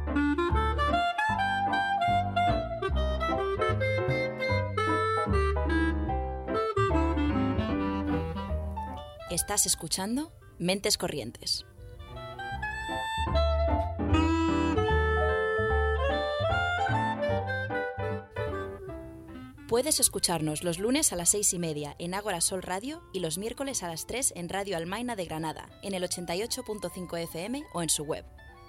Estás escuchando Mentes Corrientes. Puedes escucharnos los lunes a las 6:30 en Ágora Sol Radio y los miércoles a las 3 en Radio Almaina de Granada, en el 88.5 FM o en su web.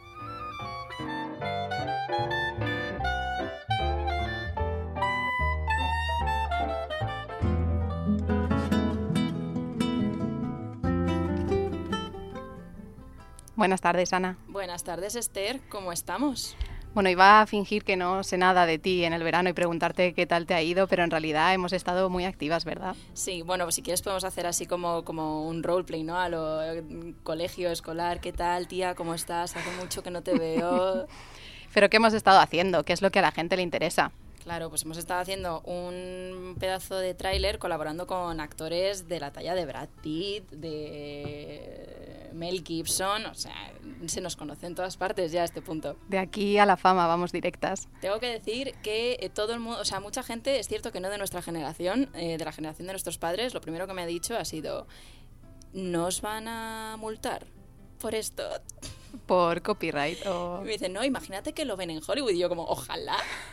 Buenas tardes, Ana. Buenas tardes, Esther. ¿Cómo estamos? Bueno, iba a fingir que no sé nada de ti en el verano y preguntarte qué tal te ha ido, pero en realidad hemos estado muy activas, ¿verdad? Sí, bueno, pues si quieres podemos hacer así como un roleplay, ¿no? A lo colegio escolar. ¿Qué tal, tía? ¿Cómo estás? Hace mucho que no te veo. ¿Pero qué hemos estado haciendo? ¿Qué es lo que a la gente le interesa? Claro, pues hemos estado haciendo un pedazo de tráiler colaborando con actores de la talla de Brad Pitt, de Mel Gibson, o sea, se nos conoce en todas partes ya a este punto. De aquí a la fama vamos directas. Tengo que decir que todo el mundo, o sea, mucha gente, es cierto que no de nuestra generación, de la generación de nuestros padres, lo primero que me ha dicho ha sido, ¿nos van a multar por esto? ¿Por copyright o...? Y me dicen, no, imagínate que lo ven en Hollywood. Y yo como, ojalá.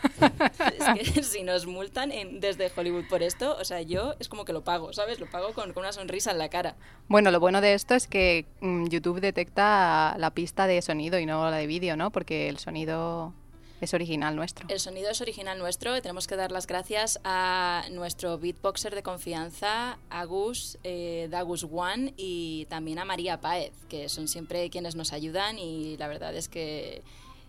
Es que si nos multan desde Hollywood por esto, o sea, yo es como que lo pago, ¿sabes? Lo pago con una sonrisa en la cara. Bueno, lo bueno de esto es que YouTube detecta la pista de sonido y no la de vídeo, ¿no? Porque el sonido es original nuestro. El sonido es original nuestro y tenemos que dar las gracias a nuestro beatboxer de confianza, Agus, Dagus One, y también a María Páez, que son siempre quienes nos ayudan y la verdad es que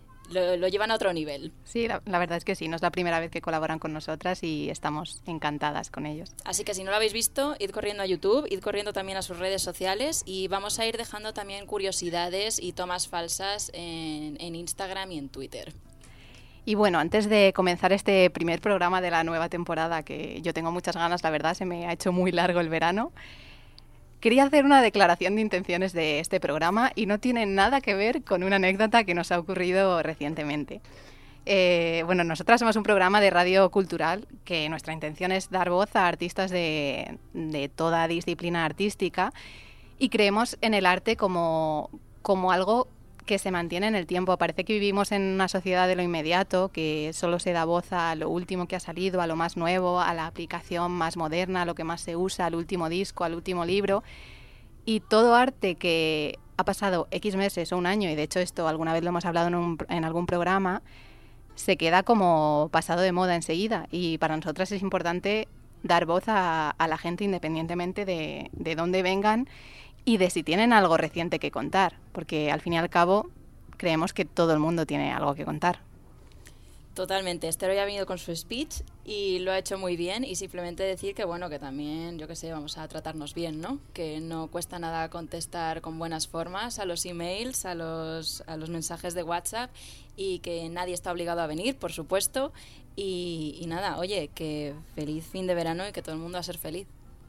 lo llevan a otro nivel. Sí, la verdad es que sí, no es la primera vez que colaboran con nosotras y estamos encantadas con ellos. Así que si no lo habéis visto, id corriendo a YouTube, id corriendo también a sus redes sociales y vamos a ir dejando también curiosidades y tomas falsas en Instagram y en Twitter. Y bueno, antes de comenzar este primer programa de la nueva temporada, que yo tengo muchas ganas, la verdad, se me ha hecho muy largo el verano, quería hacer una declaración de intenciones de este programa y no tiene nada que ver con una anécdota que nos ha ocurrido recientemente. Bueno, nosotras somos un programa de radio cultural que nuestra intención es dar voz a artistas de toda disciplina artística y creemos en el arte como algo que se mantiene en el tiempo. Parece que vivimos en una sociedad de lo inmediato, que solo se da voz a lo último que ha salido, a lo más nuevo, a la aplicación más moderna, a lo que más se usa, al último disco, al último libro. Y todo arte que ha pasado X meses o un año, y de hecho esto alguna vez lo hemos hablado en algún programa, se queda como pasado de moda enseguida. Y para nosotras es importante dar voz a la gente independientemente de dónde vengan y de si tienen algo reciente que contar, porque al fin y al cabo creemos que todo el mundo tiene algo que contar. Totalmente. Esther hoy ha venido con su speech y lo ha hecho muy bien y simplemente decir que bueno, que también, yo qué sé, vamos a tratarnos bien, ¿no? Que no cuesta nada contestar con buenas formas a los emails, a los mensajes de WhatsApp y que nadie está obligado a venir, por supuesto. Y nada, oye, que feliz fin de verano y que todo el mundo va a ser feliz.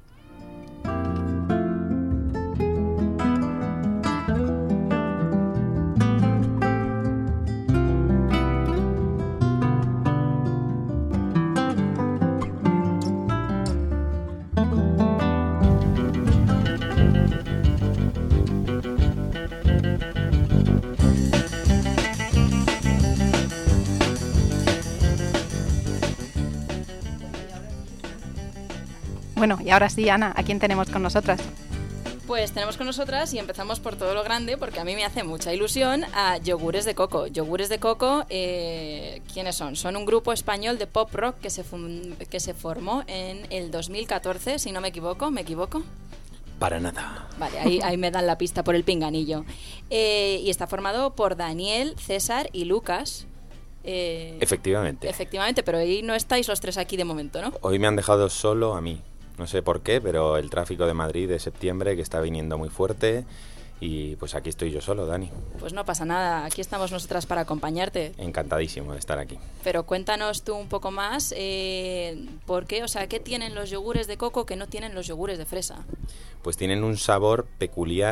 Bueno, y ahora sí, Ana, ¿a quién tenemos con nosotras? Pues tenemos con nosotras, y empezamos por todo lo grande, porque a mí me hace mucha ilusión, a Yogures de Coco. Yogures de Coco, ¿quiénes son? Son un grupo español de pop rock que se formó en el 2014, si no me equivoco. ¿Me equivoco? Para nada. Vale, ahí me dan la pista por el pinganillo. Y está formado por Daniel, César y Lucas. Efectivamente. Efectivamente, pero ahí no estáis los tres aquí de momento, ¿no? Hoy me han dejado solo a mí. No sé por qué, pero el tráfico de Madrid de septiembre que está viniendo muy fuerte y pues aquí estoy yo solo, Dani. Pues no pasa nada, aquí estamos nosotras para acompañarte. Encantadísimo de estar aquí. Pero cuéntanos tú un poco más, ¿por qué? O sea, ¿qué tienen los yogures de coco que no tienen los yogures de fresa? Pues tienen un sabor peculiar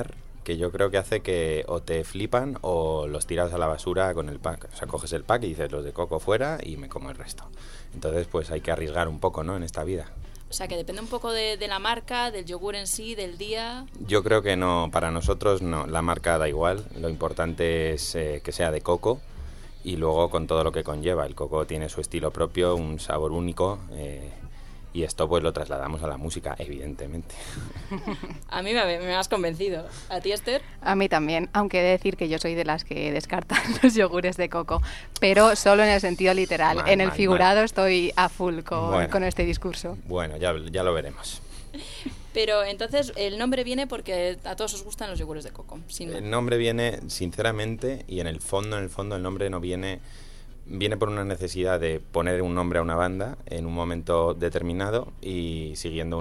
que yo creo que hace que o te flipan o los tiras a la basura con el pack. O sea, coges el pack y dices los de coco fuera y me como el resto. Entonces, pues hay que arriesgar un poco, ¿no? En esta vida. O sea, que depende un poco de la marca, del yogur en sí, del día. Yo creo que no, para nosotros no, la marca da igual. Lo importante es que sea de coco y luego con todo lo que conlleva. El coco tiene su estilo propio, un sabor único. Y esto pues lo trasladamos a la música, evidentemente. A mí me has convencido. ¿A ti, Esther? A mí también, aunque he de decir que yo soy de las que descartan los yogures de coco, pero solo en el sentido literal. En el figurado estoy a full con este discurso. Bueno, ya lo veremos. Pero entonces el nombre viene porque a todos os gustan los yogures de coco. El nombre viene, sinceramente, y en el fondo el nombre no viene por una necesidad de poner un nombre a una banda en un momento determinado y siguiendo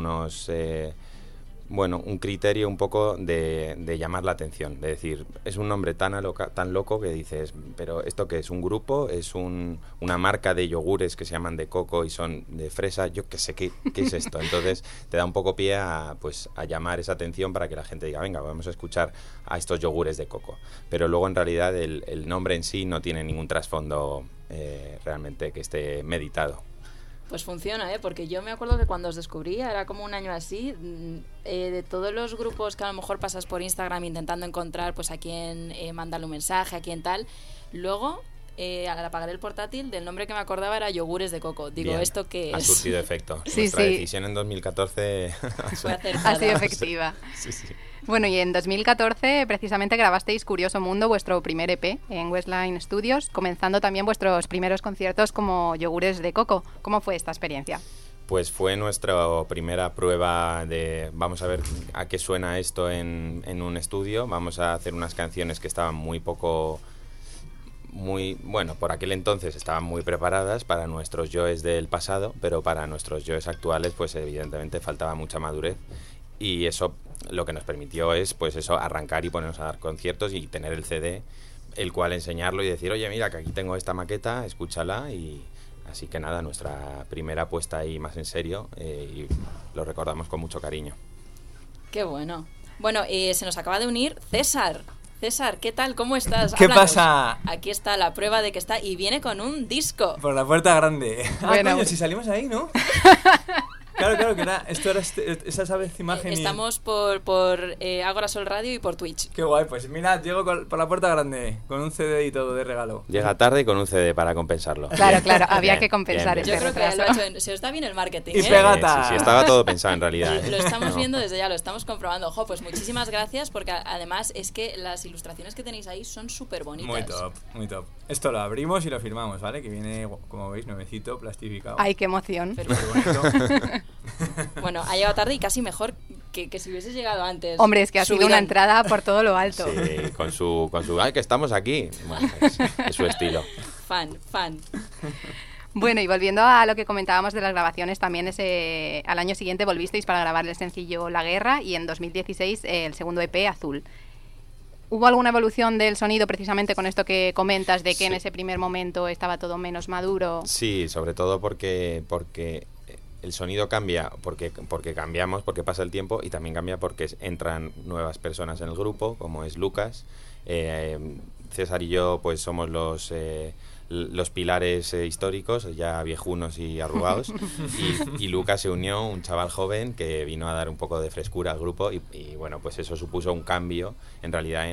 un criterio un poco de llamar la atención, de decir, es un nombre tan loco que dices, pero ¿esto qué es? ¿Un grupo? ¿Es una marca de yogures que se llaman de coco y son de fresa? Yo qué sé, ¿qué es esto? Entonces te da un poco pie a llamar esa atención para que la gente diga, venga, vamos a escuchar a estos yogures de coco. Pero luego en realidad el nombre en sí no tiene ningún trasfondo realmente que esté meditado. Pues funciona, porque yo me acuerdo que cuando os descubrí, era como un año así, de todos los grupos que a lo mejor pasas por Instagram intentando encontrar pues a quién mandarle un mensaje, a quién tal, luego al apagar el portátil, del nombre que me acordaba era yogures de coco. Digo, bien, ¿esto qué es? Ha surtido efecto. Sí, Nuestra decisión en 2014 ha sido efectiva. Sí. Bueno, y en 2014 precisamente grabasteis Curioso Mundo, vuestro primer EP en Westline Studios, comenzando también vuestros primeros conciertos como yogures de coco. ¿Cómo fue esta experiencia? Pues fue nuestra primera prueba de vamos a ver a qué suena esto en un estudio. Vamos a hacer unas canciones que estaban por aquel entonces estaban muy preparadas para nuestros yoes del pasado, pero para nuestros yoes actuales pues evidentemente faltaba mucha madurez y eso lo que nos permitió es pues eso, arrancar y ponernos a dar conciertos y tener el CD, el cual enseñarlo y decir, oye, mira que aquí tengo esta maqueta, escúchala. Y así que nada, nuestra primera puesta ahí más en serio y lo recordamos con mucho cariño. Qué bueno. Bueno, se nos acaba de unir César. César, ¿qué tal? ¿Cómo estás? ¿Qué Háblanos. pasa? Aquí está la prueba de que está y viene con un disco. Por la puerta grande. Bueno. Coño, si salimos ahí, ¿no? Claro, que esto era esa vez imagen. Estamos por Ágora Sol Radio y por Twitch. Qué guay, pues mira, llego por la puerta grande, con un CD y todo de regalo. Llega tarde y con un CD para compensarlo. Claro, había que compensar bien. Yo creo que retraso. lo ha hecho se os da bien el marketing, Y pegata. Sí, estaba todo pensado en realidad. Lo estamos viendo desde ya, lo estamos comprobando. Ojo, pues muchísimas gracias porque además es que las ilustraciones que tenéis ahí son súper bonitas. Muy top. Esto lo abrimos y lo firmamos, ¿vale? Que viene, como veis, nuevecito, plastificado. ¡Ay, qué emoción! Muy bonito. Bueno, ha llegado tarde y casi mejor que si hubieses llegado antes. Hombre, es que ha sido Subidón. una entrada por todo lo alto. Sí, con su ¡ay, que estamos aquí! Bueno, es su estilo. Fan. Bueno, y volviendo a lo que comentábamos de las grabaciones, también al año siguiente volvisteis para grabar el sencillo La Guerra y en 2016 el segundo EP, Azul. ¿Hubo alguna evolución del sonido precisamente con esto que comentas de que en ese primer momento estaba todo menos maduro? Sí, sobre todo porque el sonido cambia, porque cambiamos, porque pasa el tiempo y también cambia porque entran nuevas personas en el grupo, como es Lucas. César y yo pues somos los pilares históricos, ya viejunos y arrugados, y Lucas se unió, un chaval joven que vino a dar un poco de frescura al grupo y bueno, pues eso supuso un cambio en realidad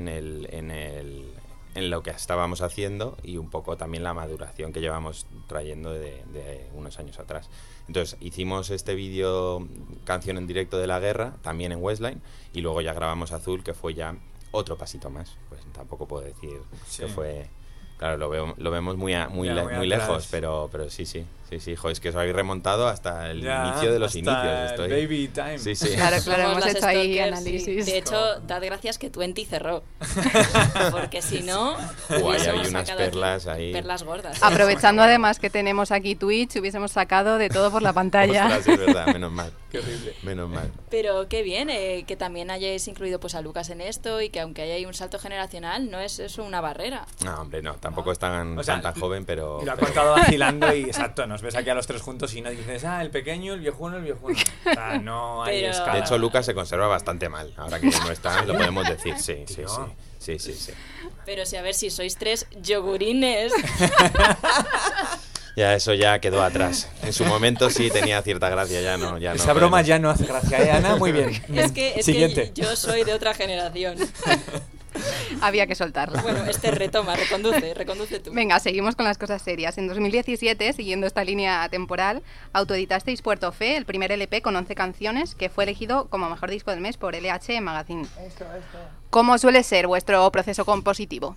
en lo que estábamos haciendo y un poco también la maduración que llevamos trayendo de unos años atrás. Entonces hicimos este vídeo canción en directo de La Guerra, también en Westline, y luego ya grabamos Azul, que fue ya otro pasito más. Pues tampoco puedo decir que fue... Claro, lo vemos muy lejos, pero sí, jo, es que os habéis remontado hasta el inicio de los inicios. Baby time. Sí. Claro, Somos hemos las hecho ahí stalkers, análisis. sí. De hecho, dad gracias que Twenty cerró. Porque si no, Guay, hay hubiésemos unas sacado perlas aquí ahí. perlas gordas. Aprovechando además que tenemos aquí Twitch, hubiésemos sacado de todo por la pantalla. Ostras, es verdad, menos mal. Qué horrible. Menos mal. Pero qué bien que también hayáis incluido pues a Lucas en esto y que aunque haya ahí un salto generacional, no es eso una barrera. No, hombre, no, tampoco es tan, O sea, tan joven, pero... Y lo ha contado vacilando y exacto, nos ves aquí a los tres juntos y no dices, el pequeño, el viejuno, el viejuno. O sea, no hay Pero- escala. De hecho, Lucas se conserva bastante mal. Ahora que no está, lo podemos decir. Sí, sí, Tío. sí. Sí. Pero si a ver si sois 3 yogurines. Ya, eso ya quedó atrás. En su momento sí tenía cierta gracia, ya no. Esa broma ya no hace gracia, Ana, muy bien. es que Siguiente. yo soy de otra generación. Había que soltarla. Bueno, retoma, reconduce tú. Venga, seguimos con las cosas serias. En 2017, siguiendo esta línea temporal, autoeditasteis Puerto Fe, el primer LP con 11 canciones, que fue elegido como mejor disco del mes por LH Magazine. ¿Cómo suele ser vuestro proceso compositivo?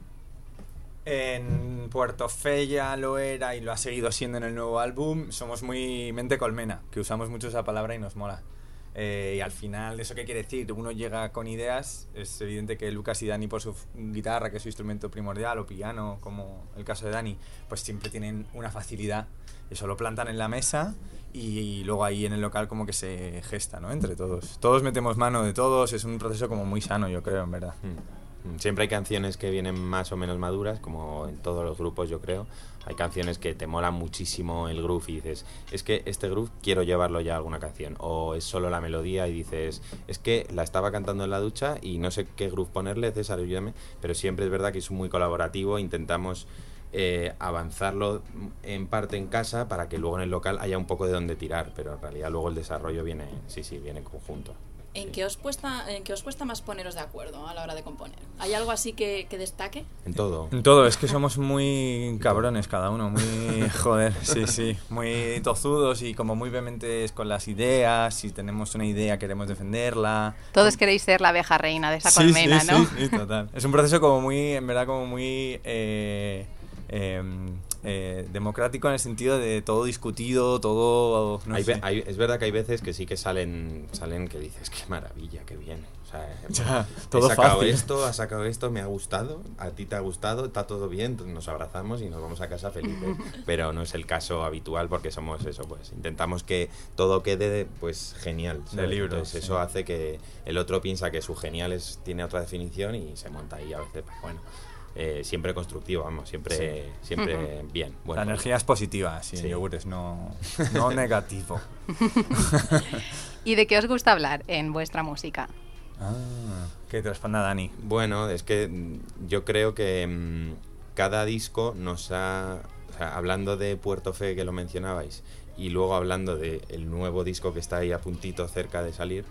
En Puerto Fe ya lo era y lo ha seguido siendo en el nuevo álbum. Somos muy mente colmena, que usamos mucho esa palabra y nos mola. Y al final, ¿eso qué quiere decir? Uno llega con ideas. Es evidente que Lucas y Dani, por su guitarra, que es su instrumento primordial, o piano, como el caso de Dani, pues siempre tienen una facilidad. Eso lo plantan en la mesa y luego ahí en el local como que se gesta, ¿no? Entre todos. Todos metemos mano de todos. Es un proceso como muy sano, yo creo, en verdad. Siempre hay canciones que vienen más o menos maduras, como en todos los grupos, yo creo. Hay canciones que te mola muchísimo el groove y dices, es que este groove quiero llevarlo ya a alguna canción. O es solo la melodía y dices, es que la estaba cantando en la ducha y no sé qué groove ponerle, César, ayúdame. Pero siempre es verdad que es muy colaborativo, intentamos avanzarlo en parte en casa para que luego en el local haya un poco de donde tirar, pero en realidad luego el desarrollo viene conjunto. ¿En qué os cuesta más poneros de acuerdo a la hora de componer? ¿Hay algo así que destaque? En todo. En todo, es que somos muy cabrones cada uno, muy, joder, sí, muy tozudos y como muy vehementes con las ideas. Si tenemos una idea queremos defenderla. Todos queréis ser la abeja reina de esa colmena, sí, ¿no? Sí, total. Es un proceso como muy, en verdad, como muy democrático en el sentido de todo discutido, todo, no sé. Es verdad que hay veces que sí que salen que dices, qué maravilla, qué bien. O sea, Ya, todo he sacado fácil. has sacado esto, me ha gustado, a ti te ha gustado, está todo bien, nos abrazamos y nos vamos a casa felices. Pero no es el caso habitual porque somos eso, pues intentamos que todo quede pues genial, ¿sabes? De libro, Entonces sí. eso hace que el otro piensa que su genial tiene otra definición y se monta ahí a veces, pues, bueno. Siempre constructivo, vamos, siempre bien. Bueno, La energía es positiva, sí, Sí. en yogures, no negativo. ¿Y de qué os gusta hablar en vuestra música? Que te responda Dani. Bueno, es que yo creo que cada disco nos ha... O sea, hablando de Puerto Fe, que lo mencionabais, y luego hablando del nuevo disco que está ahí a puntito cerca de salir,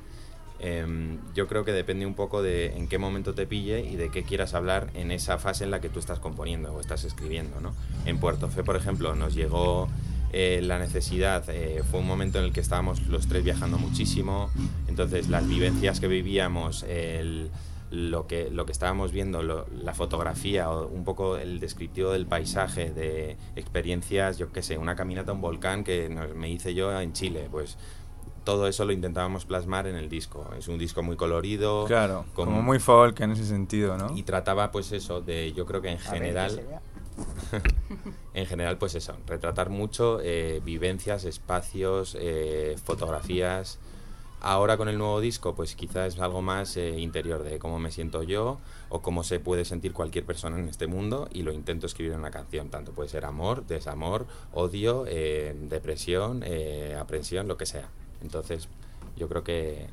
yo creo que depende un poco de en qué momento te pille y de qué quieras hablar en esa fase en la que tú estás componiendo o estás escribiendo, ¿no? En Puerto Fe, por ejemplo, nos llegó la necesidad, fue un momento en el que estábamos los tres viajando muchísimo, entonces las vivencias que vivíamos, lo que estábamos viendo, la fotografía o un poco el descriptivo del paisaje, de experiencias, yo qué sé, una caminata a un volcán que me hice yo en Chile, pues todo eso lo intentábamos plasmar en el disco. Es un disco muy colorido. Claro, como muy folk en ese sentido, ¿no? Y trataba pues eso, yo creo que en general... en general pues eso, retratar mucho vivencias, espacios, fotografías. Ahora con el nuevo disco pues quizás es algo más interior de cómo me siento yo o cómo se puede sentir cualquier persona en este mundo y lo intento escribir en una canción, tanto puede ser amor, desamor, odio, depresión, aprensión, lo que sea. Entonces yo creo que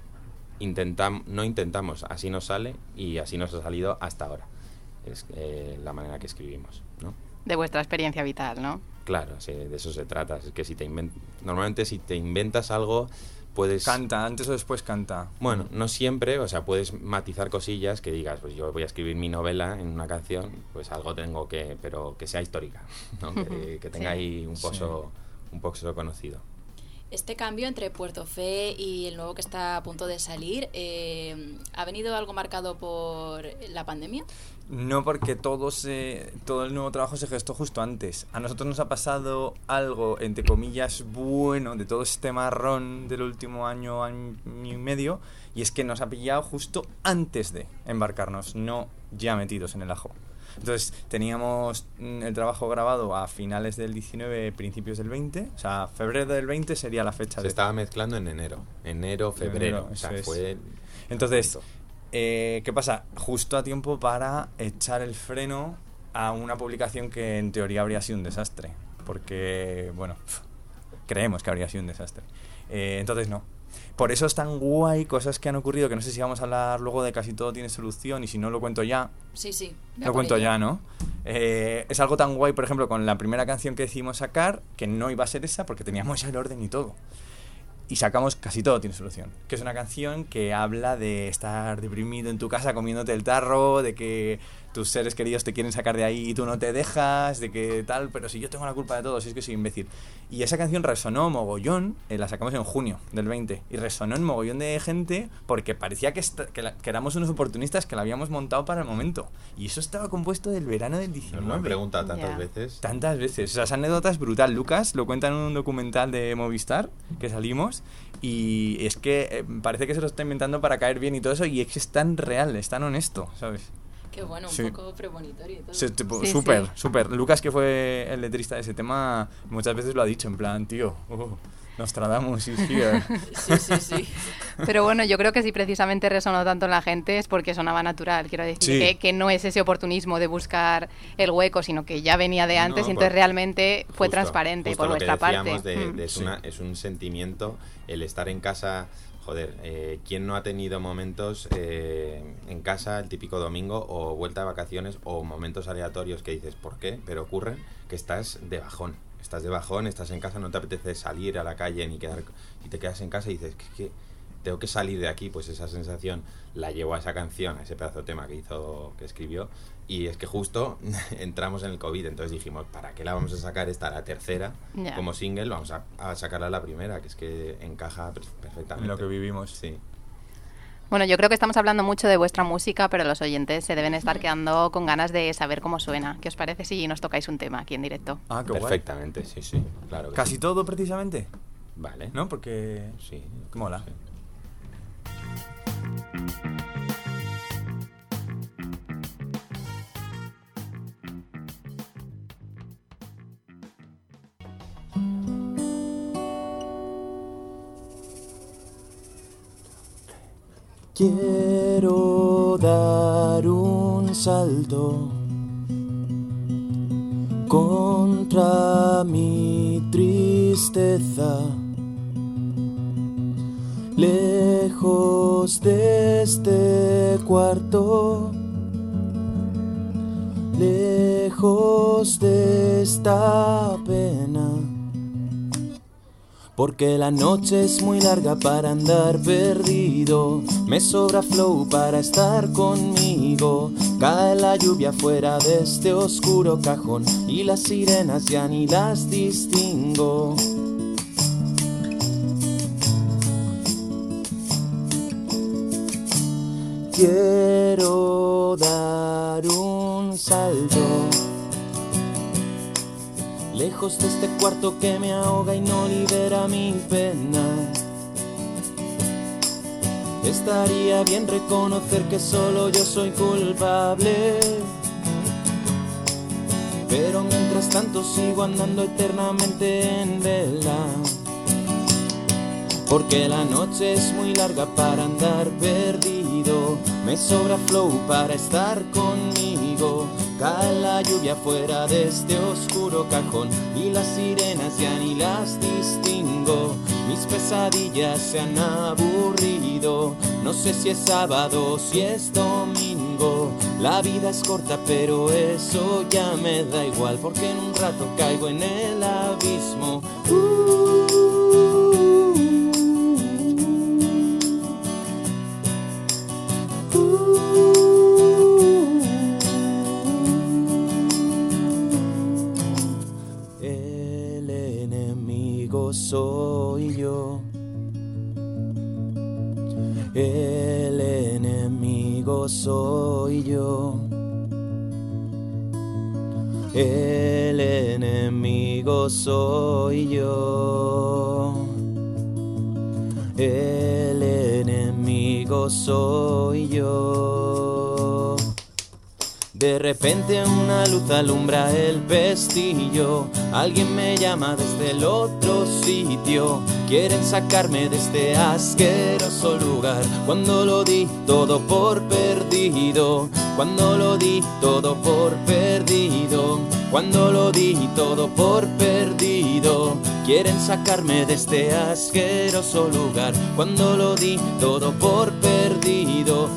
no intentamos, así nos sale y así nos ha salido hasta ahora. Es la manera que escribimos, ¿no? De vuestra experiencia vital, ¿no? Claro, sí, de eso se trata. Es que normalmente si te inventas algo puedes... Canta, antes o después canta. Bueno, no siempre, o sea, puedes matizar cosillas que digas, pues yo voy a escribir mi novela en una canción, pues algo tengo que... pero que sea histórica, ¿no? que tenga ahí un pozo conocido. Este cambio entre Puerto Fe y el nuevo que está a punto de salir, ¿ha venido algo marcado por la pandemia? No, porque todo el nuevo trabajo se gestó justo antes. A nosotros nos ha pasado algo, entre comillas, bueno de todo este marrón del último año y medio, y es que nos ha pillado justo antes de embarcarnos, no ya metidos en el ajo. Entonces teníamos el trabajo grabado a finales del 19, principios del 20, o sea, febrero del 20 sería la fecha. Se estaba mezclando en enero, febrero, o sea, fue... Entonces, ¿qué pasa? Justo a tiempo para echar el freno a una publicación que en teoría habría sido un desastre, porque, bueno, creemos que habría sido un desastre. Entonces no. Por eso es tan guay cosas que han ocurrido, que no sé si vamos a hablar luego de Casi todo tiene solución, y si no lo cuento ya. Sí. Lo cuento ya, ¿no? Es algo tan guay, por ejemplo, con la primera canción que decidimos sacar, que no iba a ser esa porque teníamos ya el orden y todo. Y sacamos Casi todo tiene solución, que es una canción que habla de estar deprimido en tu casa comiéndote el tarro, de que tus seres queridos te quieren sacar de ahí y tú no te dejas, de que tal, pero si yo tengo la culpa de todo, si es que soy imbécil. Y esa canción resonó mogollón, la sacamos en junio del 20, y resonó en mogollón de gente porque parecía que éramos unos oportunistas que la habíamos montado para el momento. Y eso estaba compuesto del verano del 19. Me han preguntado tantas veces. Tantas veces. O sea, esa anécdota es brutal. Lucas lo cuenta en un documental de Movistar que salimos, y es que parece que se lo está inventando para caer bien y todo eso, y es que es tan real, es tan honesto, ¿sabes? Qué bueno, Sí. un poco premonitorio y todo. Sí, súper. Lucas, que fue el letrista de ese tema, muchas veces lo ha dicho, en plan, tío, Nostradamus is here. Sí. Pero bueno, yo creo que si precisamente resonó tanto en la gente es porque sonaba natural. Quiero decir que no es ese oportunismo de buscar el hueco, sino que ya venía de antes, y entonces realmente fue transparente por vuestra parte. Es un sentimiento, el estar en casa. Joder, ¿quién no ha tenido momentos en casa, el típico domingo, o vuelta de vacaciones, o momentos aleatorios que dices, ¿por qué? Pero ocurren, que estás de bajón, estás en casa, no te apetece salir a la calle ni quedar, y te quedas en casa y dices, que tengo que salir de aquí. Pues esa sensación la llevó a esa canción, a ese pedazo de tema que escribió, y es que justo entramos en el COVID, entonces dijimos, ¿para qué la vamos a sacar la tercera como single? Vamos a sacarla la primera, que es que encaja perfectamente. En lo que vivimos. Sí. Bueno, yo creo que estamos hablando mucho de vuestra música, pero los oyentes se deben estar quedando con ganas de saber cómo suena. ¿Qué os parece si nos tocáis un tema aquí en directo? Ah, qué perfectamente, guay. Sí, claro. Casi sí. Todo, precisamente. Vale. ¿No? Porque... Sí. Mola. Sí. Quiero dar un salto contra mi tristeza, lejos de este cuarto, lejos de esta pena. Porque la noche es muy larga para andar perdido, me sobra flow para estar conmigo. Cae la lluvia fuera de este oscuro cajón y las sirenas ya ni las distingo. Quiero dar un salto lejos de este cuarto que me ahoga y no libera mi pena. Estaría bien reconocer que solo yo soy culpable, pero mientras tanto sigo andando eternamente en vela. Porque la noche es muy larga para andar perdido, me sobra flow para estar conmigo. Cae la lluvia fuera de este oscuro cajón y las sirenas ya ni las distingo. Mis pesadillas se han aburrido, no sé si es sábado o si es domingo. La vida es corta pero eso ya me da igual, porque en un rato caigo en el abismo. Soy yo, el enemigo soy yo, el enemigo soy yo, el enemigo soy yo. De repente una luz alumbra el pestillo, alguien me llama desde el otro sitio, quieren sacarme de este asqueroso lugar. Cuando lo di todo por perdido, cuando lo di todo por perdido, cuando lo di todo por perdido, quieren sacarme de este asqueroso lugar. Cuando lo di todo por perdido.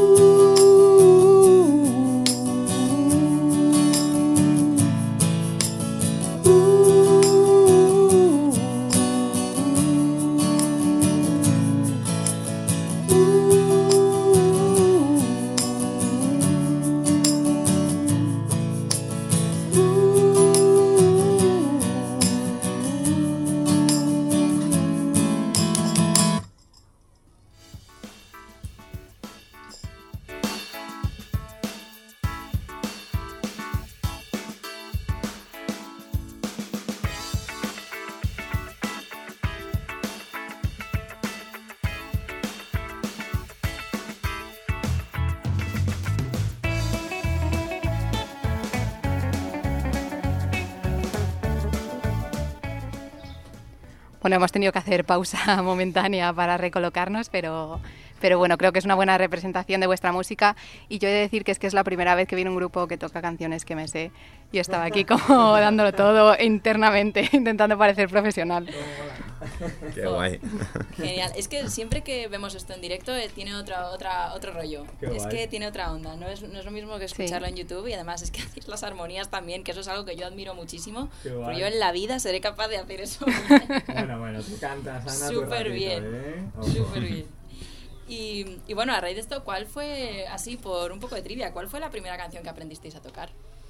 Bueno, hemos tenido que hacer pausa momentánea para recolocarnos, pero bueno, creo que es una buena representación de vuestra música. Y yo he de decir que es la primera vez que viene un grupo que toca canciones que me sé. Y estaba aquí como dándolo todo internamente, intentando parecer profesional. Qué guay. Genial. Es que siempre que vemos esto en directo tiene otro rollo. Qué es guay. que tiene otra onda. No es lo mismo que escucharlo en YouTube, y además es que hacéis las armonías también, que eso es algo que yo admiro muchísimo. Qué Pero guay. yo en la vida seré capaz de hacer eso. Bueno, tú cantas, Ana, Súper bien. Ojo. Súper bien. Y bueno, a raíz de esto, ¿cuál fue, así por un poco de trivia, cuál fue la primera canción que aprendisteis a tocar?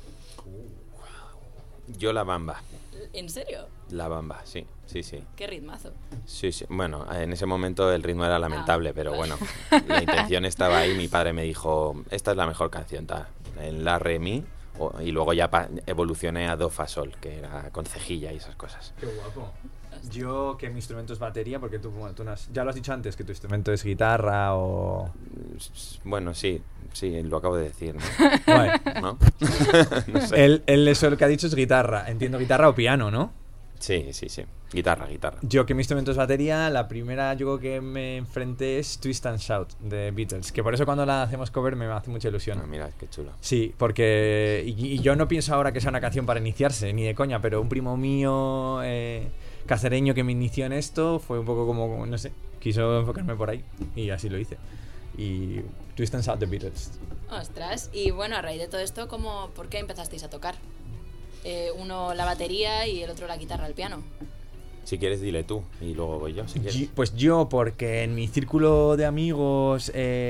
Yo la bamba. ¿En serio? La bamba, sí. Qué ritmazo. Sí. Bueno, en ese momento el ritmo era lamentable, pero vale. bueno, la intención estaba ahí. Mi padre me dijo, esta es la mejor canción, tal. En la, re, mi, y luego ya evolucioné a do, fa, sol, que era con cejilla y esas cosas. Qué guapo. Yo, que mi instrumento es batería, porque tú ya lo has dicho antes, que tu instrumento es guitarra o... Bueno, sí, lo acabo de decir, ¿no? Guay. ¿No? No sé. Él eso lo que ha dicho es guitarra. Entiendo guitarra o piano, ¿no? Sí. Guitarra. Yo, que mi instrumento es batería, la primera yo creo que me enfrenté es Twist and Shout de Beatles, que por eso cuando la hacemos cover me hace mucha ilusión. Ah, mira, qué chulo. Sí, porque y yo no pienso ahora que sea una canción para iniciarse, ni de coña, pero un primo mío cacereño que me inició en esto fue un poco como, no sé, quiso enfocarme por ahí y así lo hice. Y Twist and Shout de Beatles. Ostras, y bueno, a raíz de todo esto, ¿por qué empezasteis a tocar? Uno la batería y el otro la guitarra, el piano. Si quieres, dile tú y luego voy yo, si quieres. Pues yo, porque en mi círculo de amigos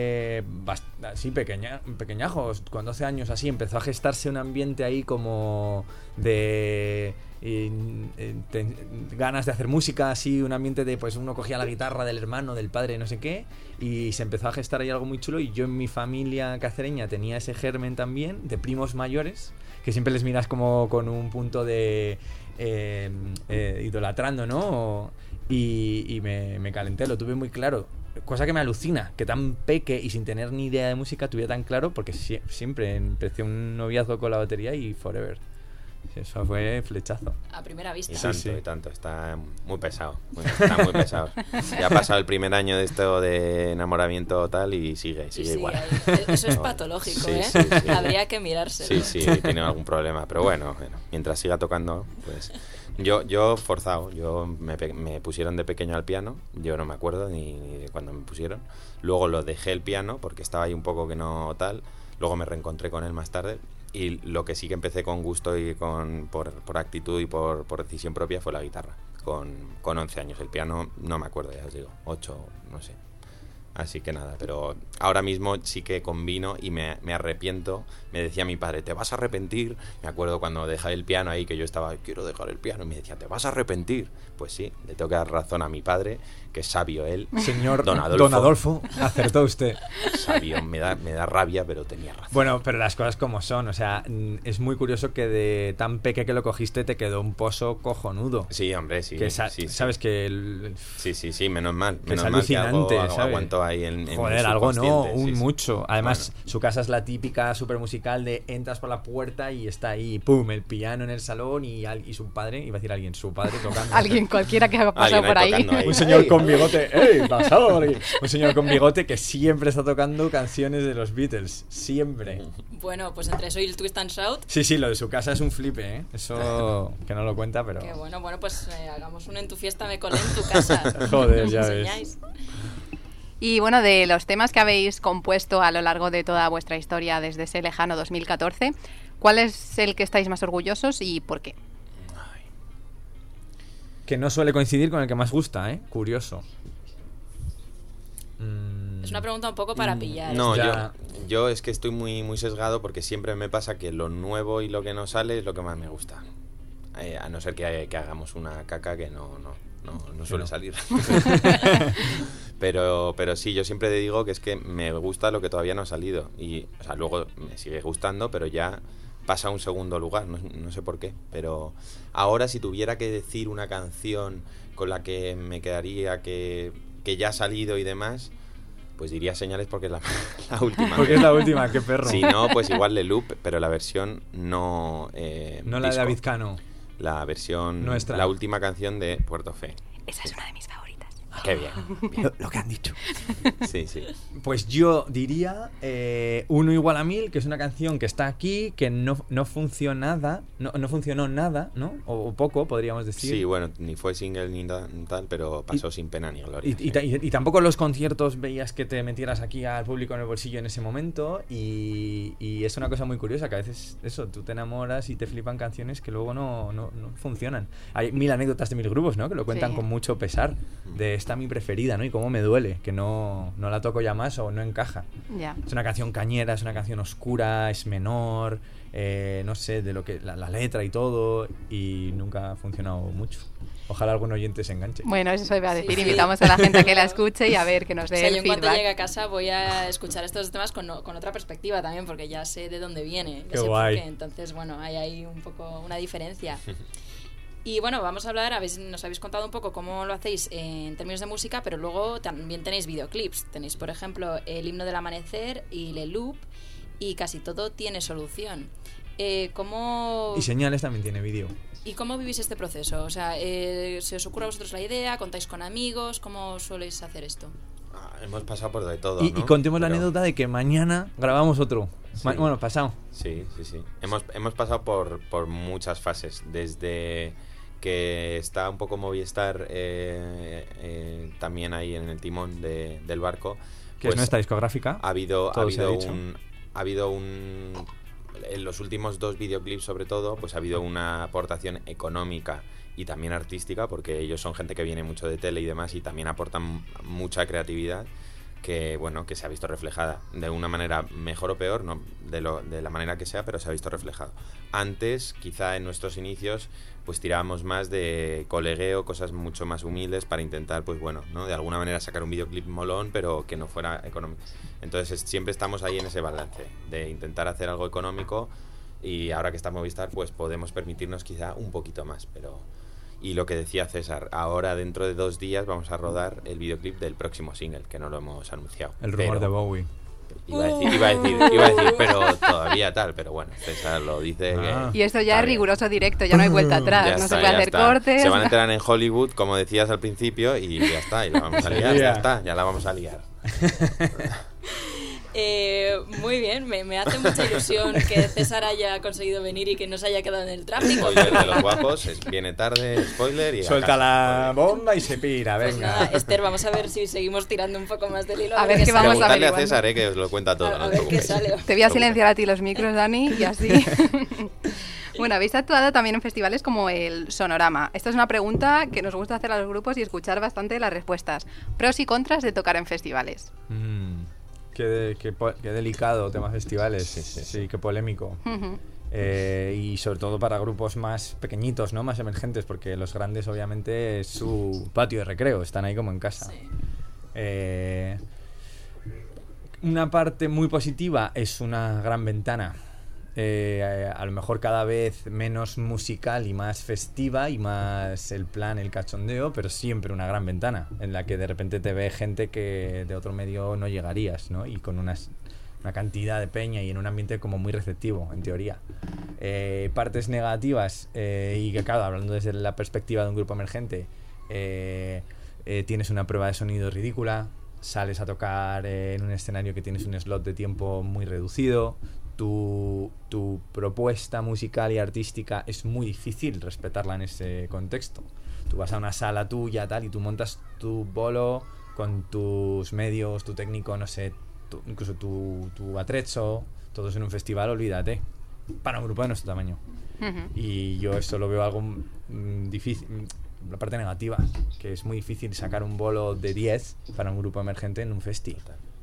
así pequeñajos, con 12 años así, empezó a gestarse un ambiente ahí como de ganas de hacer música, así, un ambiente de pues uno cogía la guitarra del hermano, del padre, no sé qué, y se empezó a gestar ahí algo muy chulo. Y yo en mi familia cacereña tenía ese germen también de primos mayores que siempre les miras como con un punto de idolatrando, ¿no? Y me calenté, lo tuve muy claro. Cosa que me alucina, que tan peque y sin tener ni idea de música tuviera tan claro, porque siempre empecé un noviazgo con la batería y forever. Eso fue flechazo. A primera vista. Y tanto, está muy pesado. Está muy pesado. Ya ha pasado el primer año de esto de enamoramiento tal y sigue igual. Eso es patológico, Sí, ¿eh? sí. Habría que mirárselo. Sí, tiene algún problema. Pero bueno, mientras siga tocando, pues... Yo forzado, me pusieron de pequeño al piano, yo no me acuerdo ni de cuándo me pusieron. Luego lo dejé el piano porque estaba ahí un poco que no tal. Luego me reencontré con él más tarde. Y lo que sí que empecé con gusto y por actitud y por decisión propia fue la guitarra. Con 11 años. El piano no me acuerdo, ya os digo, 8, no sé. Así que nada, pero ahora mismo sí que combino y me arrepiento. Me decía mi padre, ¿te vas a arrepentir? Me acuerdo cuando dejé el piano ahí, que yo estaba, quiero dejar el piano. Y me decía, ¿te vas a arrepentir? Pues sí, le tengo que dar razón a mi padre, que es sabio él. Señor Don Adolfo, acertó usted. Sabio, me da rabia, pero tenía razón. Bueno, pero las cosas como son, o sea, es muy curioso que de tan peque que lo cogiste te quedó un pozo cojonudo. Sí, hombre, sí. Que sí. sabes que... Sí, menos mal. Que es Menos mal que alucinante, ¿sabes? aguantó ahí en Joder, mi algo no, subconsciente, sí. mucho. Además, Bueno. su casa es la típica super musical de entras por la puerta y está ahí, pum, el piano en el salón y su padre, iba a decir alguien, su padre tocando. Alguien cualquiera que haya pasado Alguien por ahí ahí. tocando ahí. Un señor con bigote, ¡ey, pasado! Un señor con bigote que siempre está tocando canciones de los Beatles, siempre. Bueno, pues entre eso y el Twist and Shout, Sí, lo de su casa es un flipe, ¿eh? Eso que no lo cuenta, pero... que bueno, pues hagamos un En tu fiesta me colé en tu casa. Joder, Nos ya ves. enseñáis. Y bueno, de los temas que habéis compuesto a lo largo de toda vuestra historia desde ese lejano 2014, ¿cuál es el que estáis más orgullosos y por qué? Que no suele coincidir con el que más gusta, ¿eh? Curioso. Es una pregunta un poco para pillar. No, Ya. yo es que estoy muy sesgado porque siempre me pasa que lo nuevo y lo que no sale es lo que más me gusta. A no ser que hagamos una caca que no suele no. salir. pero sí, yo siempre digo que es que me gusta lo que todavía no ha salido. Y, o sea, luego me sigue gustando, pero ya pasa a un segundo lugar. No sé por qué. Pero ahora, si tuviera que decir una canción con la que me quedaría que ya ha salido y demás, pues diría Señales porque es la última. Porque es la última, qué perro. Si no, pues igual de Loop, pero la versión no... No la de disco. David Cano. La versión... Nuestra. La última canción de Puerto Fe. Esa es una de mis favoritas. Qué bien. Lo que han dicho. Sí. Pues yo diría 1 igual a 1000, que es una canción que está aquí, que no funcionó nada, ¿no? O poco, podríamos decir. Sí, bueno, ni fue single ni tal, pero pasó sin pena ni gloria. Y tampoco en los conciertos veías que te metieras aquí al público en el bolsillo en ese momento. Y es una cosa muy curiosa, que a veces eso, tú te enamoras y te flipan canciones que luego no funcionan. Hay 1000 anécdotas de 1000 grupos, ¿no? Que lo cuentan Sí. con mucho pesar. De esta mi preferida, ¿no? Y cómo me duele, que no la toco ya más o no encaja. Ya. Es una canción cañera, es una canción oscura, es menor, no sé, de lo que la letra y todo, y nunca ha funcionado mucho. Ojalá algún oyente se enganche. Bueno, eso iba a decir. Sí. Invitamos a la gente a que la escuche y a ver que nos O dé sea, yo el en cuanto feedback. llegue a casa voy a escuchar estos temas con otra perspectiva también, porque ya sé de dónde viene. Ya Qué sé guay. por qué. Entonces, bueno, hay ahí un poco una diferencia. Y bueno, vamos a hablar, nos habéis contado un poco cómo lo hacéis en términos de música, pero luego también tenéis videoclips. Tenéis, por ejemplo, El himno del amanecer y Le Loop, y Casi todo tiene solución. ¿Cómo... Y Señales también tiene vídeo. ¿Y cómo vivís este proceso? O sea, ¿se os ocurre a vosotros la idea? ¿Contáis con amigos? ¿Cómo soléis hacer esto? Hemos pasado por de todo, Y ¿no? contemos la Pero- anécdota de que mañana grabamos otro. Sí. Bueno, pasado. Sí. Hemos pasado por muchas fases. Desde que está un poco Movistar también ahí en el timón del barco. Que pues es nuestra discográfica. ha habido Todo se ha dicho. en los últimos 2 videoclips sobre todo, pues ha habido una aportación económica y también artística, porque ellos son gente que viene mucho de tele y demás y también aportan mucha creatividad que, bueno, que se ha visto reflejada de una manera mejor o peor, no de la manera que sea, pero se ha visto reflejado. Antes, quizá en nuestros inicios, pues tirábamos más de colegueo, cosas mucho más humildes para intentar, pues bueno, ¿no? De alguna manera sacar un videoclip molón, pero que no fuera económico. Entonces siempre estamos ahí en ese balance de intentar hacer algo económico, y ahora que está Movistar, pues podemos permitirnos quizá un poquito más, pero... Y lo que decía César, ahora dentro de 2 días vamos a rodar el videoclip del próximo single, que no lo hemos anunciado. El rumor de Bowie. Iba a decir, pero todavía tal, pero bueno, César lo dice. Ah. Y esto ya está es bien. riguroso directo, ya no hay vuelta atrás, Ya no está, se puede ya hacer está. cortes. Se van a enterar en Hollywood, como decías al principio, y ya está, y la vamos a liar, ya está, ya la vamos a liar. Muy bien, me hace mucha ilusión que César haya conseguido venir y que no se haya quedado en el tráfico. Spoiler de los guapos, viene tarde, spoiler y a Suelta casa. la bomba y se pira, Pues venga. nada, Esther, vamos a ver si seguimos tirando un poco más del hilo. A ver qué sale. vamos Preguntarle a averiguando. César, que os lo cuenta todo. A no os ver qué preocupéis. sale. Te voy a silenciar a ti los micros, Dani, y así. Bueno, habéis actuado también en festivales como el Sonorama. Esta es una pregunta que nos gusta hacer a los grupos y escuchar bastante las respuestas. Pros y contras de tocar en festivales. Qué delicado tema festivales. Sí, qué polémico. Ujú. Y sobre todo para grupos más pequeñitos, ¿no? Más emergentes, porque los grandes obviamente es su patio de recreo, están ahí como en casa. Sí. Una parte muy positiva es una gran ventana a lo mejor cada vez menos musical y más festiva y más el plan, el cachondeo, pero siempre una gran ventana en la que de repente te ve gente que de otro medio no llegarías, ¿no? Y con una cantidad de peña y en un ambiente como muy receptivo, en teoría. Partes negativas, y que claro, hablando desde la perspectiva de un grupo emergente, tienes una prueba de sonido ridícula, sales a tocar en un escenario que tienes un slot de tiempo muy reducido, tu propuesta musical y artística es muy difícil respetarla en ese contexto. Tú vas a una sala tuya tal y tú montas tu bolo con tus medios, tu técnico, no sé, incluso tu atrecho, todos en un festival, olvídate, para un grupo de nuestro tamaño. Y yo esto lo veo algo difícil, la parte negativa, que es muy difícil sacar un bolo de 10 para un grupo emergente en un festi.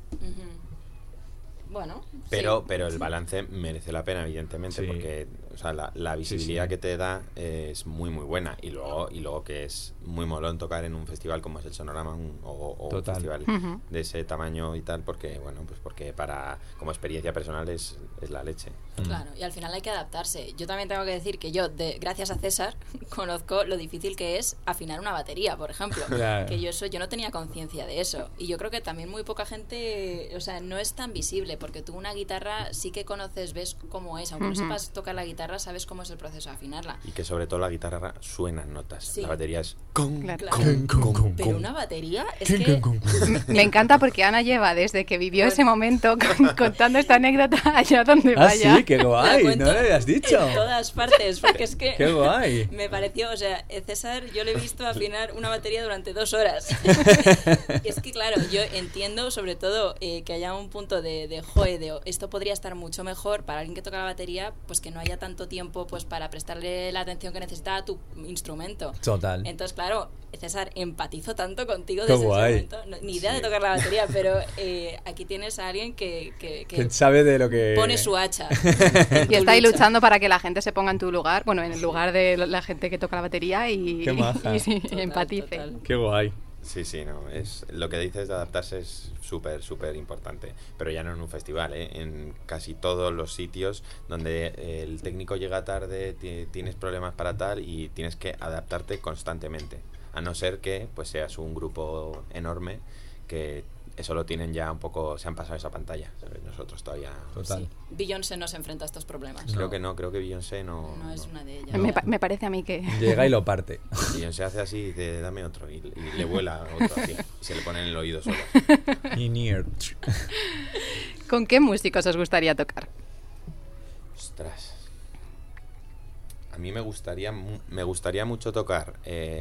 Bueno, pero el balance merece la pena, evidentemente, Sí. porque o sea, la visibilidad Sí. que te da es muy muy buena, y luego que es muy molón tocar en un festival como es el Sonorama o un Total. festival de ese tamaño y tal, porque porque como experiencia personal es la leche. Claro, y al final hay que adaptarse. Yo también tengo que decir que yo, gracias a César, conozco lo difícil que es afinar una batería, por ejemplo. Claro. Que yo no tenía conciencia de eso. Y yo creo que también muy poca gente, o sea, no es tan visible, porque tú una guitarra sí que conoces, ves cómo es. Aunque no sepas tocar la guitarra, sabes cómo es el proceso de afinarla. Y que sobre todo la guitarra suenan notas. Sí. La batería es... Claro. Pero una batería es que... Me encanta porque Ana lleva desde que vivió ese momento contando esta anécdota allá donde vaya. Sí, qué La guay, cuento no lo habías dicho. en todas partes, porque es que Qué guay. me pareció, o sea, César, yo le he visto afinar una batería durante 2 horas. Y es que claro, yo entiendo sobre todo que haya un punto de esto podría estar mucho mejor para alguien que toca la batería, pues que no haya tanto tiempo pues para prestarle la atención que necesita a tu instrumento. Total. Entonces, claro, César, empatizo tanto contigo Qué desde guay. ese momento. Ni idea de tocar la batería, pero aquí tienes a alguien que ¿Quién sabe de lo que pone su hacha. Y está ahí luchando para que la gente se ponga en tu lugar, bueno, en el lugar de la gente que toca la batería y, Qué maja. y sí, Total, empatice. total. Qué guay. Sí, no, es lo que dices de adaptarse es súper importante, pero ya no en un festival, en casi todos los sitios donde el técnico llega tarde, tienes problemas para tal y tienes que adaptarte constantemente, a no ser que pues seas un grupo enorme que eso lo tienen ya un poco, se han pasado esa pantalla, ¿sabes? Nosotros todavía... Total. Sí. Beyoncé no se enfrenta a estos problemas. Creo que no, creo que Beyoncé no Es una de ellas. Me parece a mí que... Llega y lo parte. Beyoncé hace así y dice, dame otro, y le vuela otro así, y se le pone en el oído solo. Y near. ¿Con qué músicos os gustaría tocar? Ostras. A mí me gustaría mucho tocar,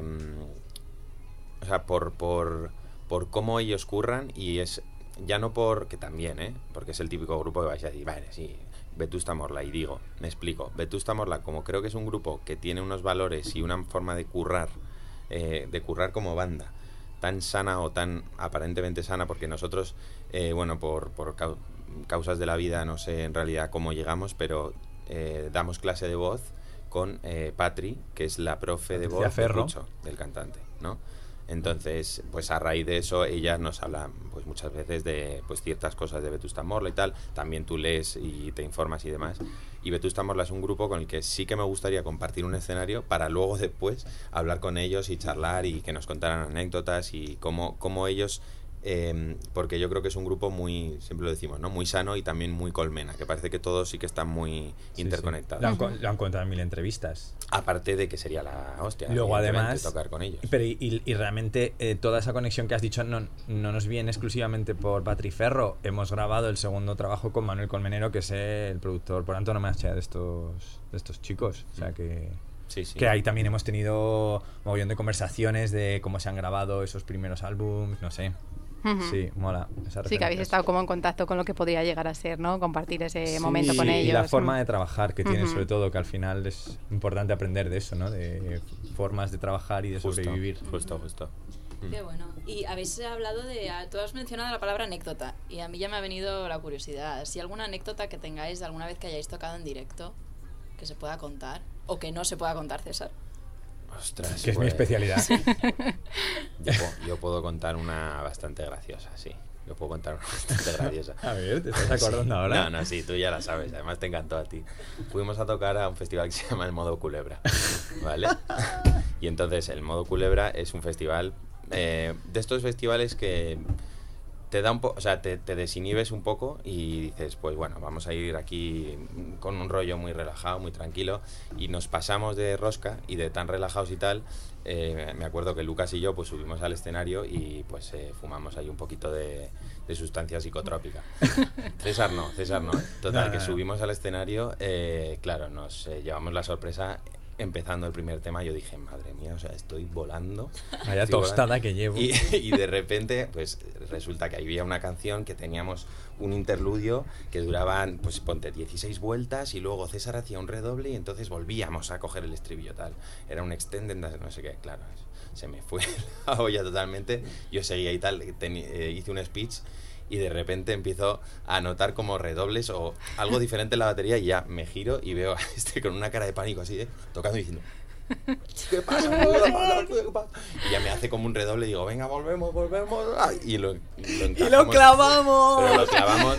o sea, por cómo ellos curran, y es ya no que también, porque es el típico grupo que vais a decir, vale, sí, Vetusta Morla, y digo, me explico, Vetusta Morla, como creo que es un grupo que tiene unos valores y una forma de currar como banda tan sana o tan aparentemente sana, porque nosotros, por causas de la vida, no sé en realidad cómo llegamos, pero damos clase de voz con Patri, que es la profe de voz de Pucho, del cantante, ¿no? Entonces, pues a raíz de eso, ellas nos hablan pues muchas veces de pues ciertas cosas de Vetusta Morla y tal. También tú lees y te informas y demás. Y Vetusta Morla es un grupo con el que sí que me gustaría compartir un escenario para luego después hablar con ellos y charlar y que nos contaran anécdotas y cómo ellos... porque yo creo que es un grupo muy, siempre lo decimos, ¿no? Muy sano y también muy colmena, que parece que todos sí que están muy interconectados. Sí. Lo han contado en 1000 entrevistas. Aparte de que sería la hostia. Luego además tocar con ellos. Pero y realmente toda esa conexión que has dicho no nos viene exclusivamente por Patri Ferro. Hemos grabado el segundo trabajo con Manuel Colmenero, que es el productor por antonomasia de estos chicos. O sea que... Sí. Que ahí también hemos tenido un mogollón de conversaciones de cómo se han grabado esos primeros álbumes, no sé. Sí, mola. Sí, que habéis estado como en contacto con lo que podía llegar a ser, ¿no? Compartir ese momento con ellos. Y la forma de trabajar que tienen, sobre todo, que al final es importante aprender de eso, ¿no? De formas de trabajar y de sobrevivir. Justo. Qué bueno. Y habéis hablado tú has mencionado la palabra anécdota, y a mí ya me ha venido la curiosidad. Si alguna anécdota que tengáis de alguna vez que hayáis tocado en directo, que se pueda contar, o que no se pueda contar, César. Ostras, que es mi especialidad. Yo puedo contar una bastante graciosa, sí. Yo puedo contar una bastante graciosa. A ver, ¿te estás acordando ahora? No, sí, tú ya la sabes. Además te encantó a ti. Fuimos a tocar a un festival que se llama el Modo Culebra, ¿vale? Y entonces el Modo Culebra es un festival de estos festivales que te da o sea, te desinhibes un poco y dices, pues bueno, vamos a ir aquí con un rollo muy relajado, muy tranquilo, y nos pasamos de rosca y de tan relajados y tal. Me acuerdo que Lucas y yo pues subimos al escenario y pues fumamos ahí un poquito de sustancia psicotrópica. César no. Total, que subimos al escenario, claro, nos llevamos la sorpresa. Empezando el primer tema, yo dije, madre mía, o sea, estoy volando. Vaya tostada que llevo. Y de repente, pues resulta que había una canción que teníamos un interludio que duraban, pues ponte 16 vueltas y luego César hacía un redoble y entonces volvíamos a coger el estribillo tal. Era un extended, no sé qué, claro, se me fue la olla totalmente. Yo seguía y tal, hice un speech. Y de repente empiezo a notar como redobles o algo diferente en la batería y ya me giro y veo a con una cara de pánico así, tocando y diciendo, ¿qué pasa? Y ya me hace como un redoble y digo, venga, volvemos. Ay, y lo clavamos. Pero lo clavamos.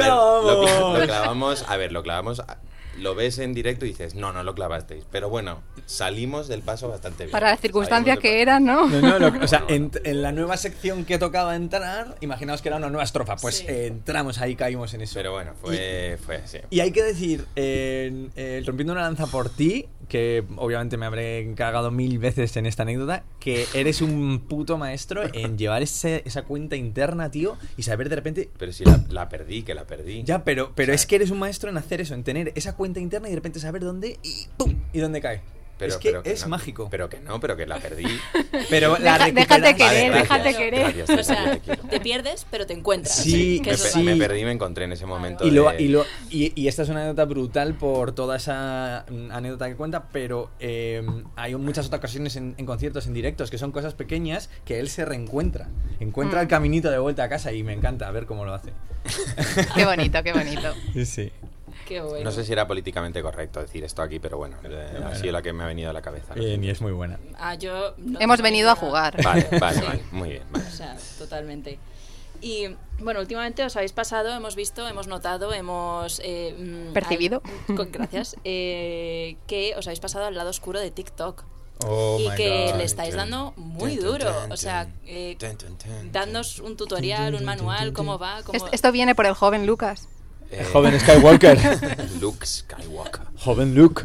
Lo clavamos. Lo ves en directo y dices, no lo clavasteis. Pero bueno, salimos del paso bastante bien. Para las circunstancias que eran, ¿no? O sea, en la nueva sección que tocaba entrar, imaginaos que era una nueva estrofa. Pues sí. Entramos ahí, caímos en eso. Pero bueno, fue así. Y hay que decir, rompiendo una lanza por ti, que obviamente me habré cagado 1000 veces en esta anécdota, que eres un puto maestro en llevar esa cuenta interna, tío, y saber de repente... Pero si la perdí. Ya, pero o sea, es que eres un maestro en hacer eso, en tener esa cuenta interna y de repente saber dónde y ¡pum! Y dónde cae. Es que es mágico. Pero que la perdí. Pero déjate querer. Gracias, o sea, te pierdes, pero te encuentras. Sí, me perdí, me encontré en ese momento. Y esta es una anécdota brutal por toda esa anécdota que cuenta, pero hay muchas otras ocasiones en conciertos, en directos, que son cosas pequeñas que él se reencuentra. Encuentra el caminito de vuelta a casa y me encanta ver cómo lo hace. Qué bonito. Sí. Bueno. No sé si era políticamente correcto decir esto aquí, pero bueno, ha sido la que me ha venido a la cabeza. ¿No? Y es muy buena. Yo no hemos venido a jugar. Vale, muy bien. Vale. O sea, totalmente. Y bueno, últimamente os habéis pasado, hemos visto, hemos notado, hemos... percibido. Gracias. Que os habéis pasado al lado oscuro de TikTok. Oh y my que God. le estáis dando muy duro. O sea, dadnos un tutorial, un manual, cómo va. Esto viene por el joven Lucas. Joven Skywalker. Luke Skywalker. Joven Luke.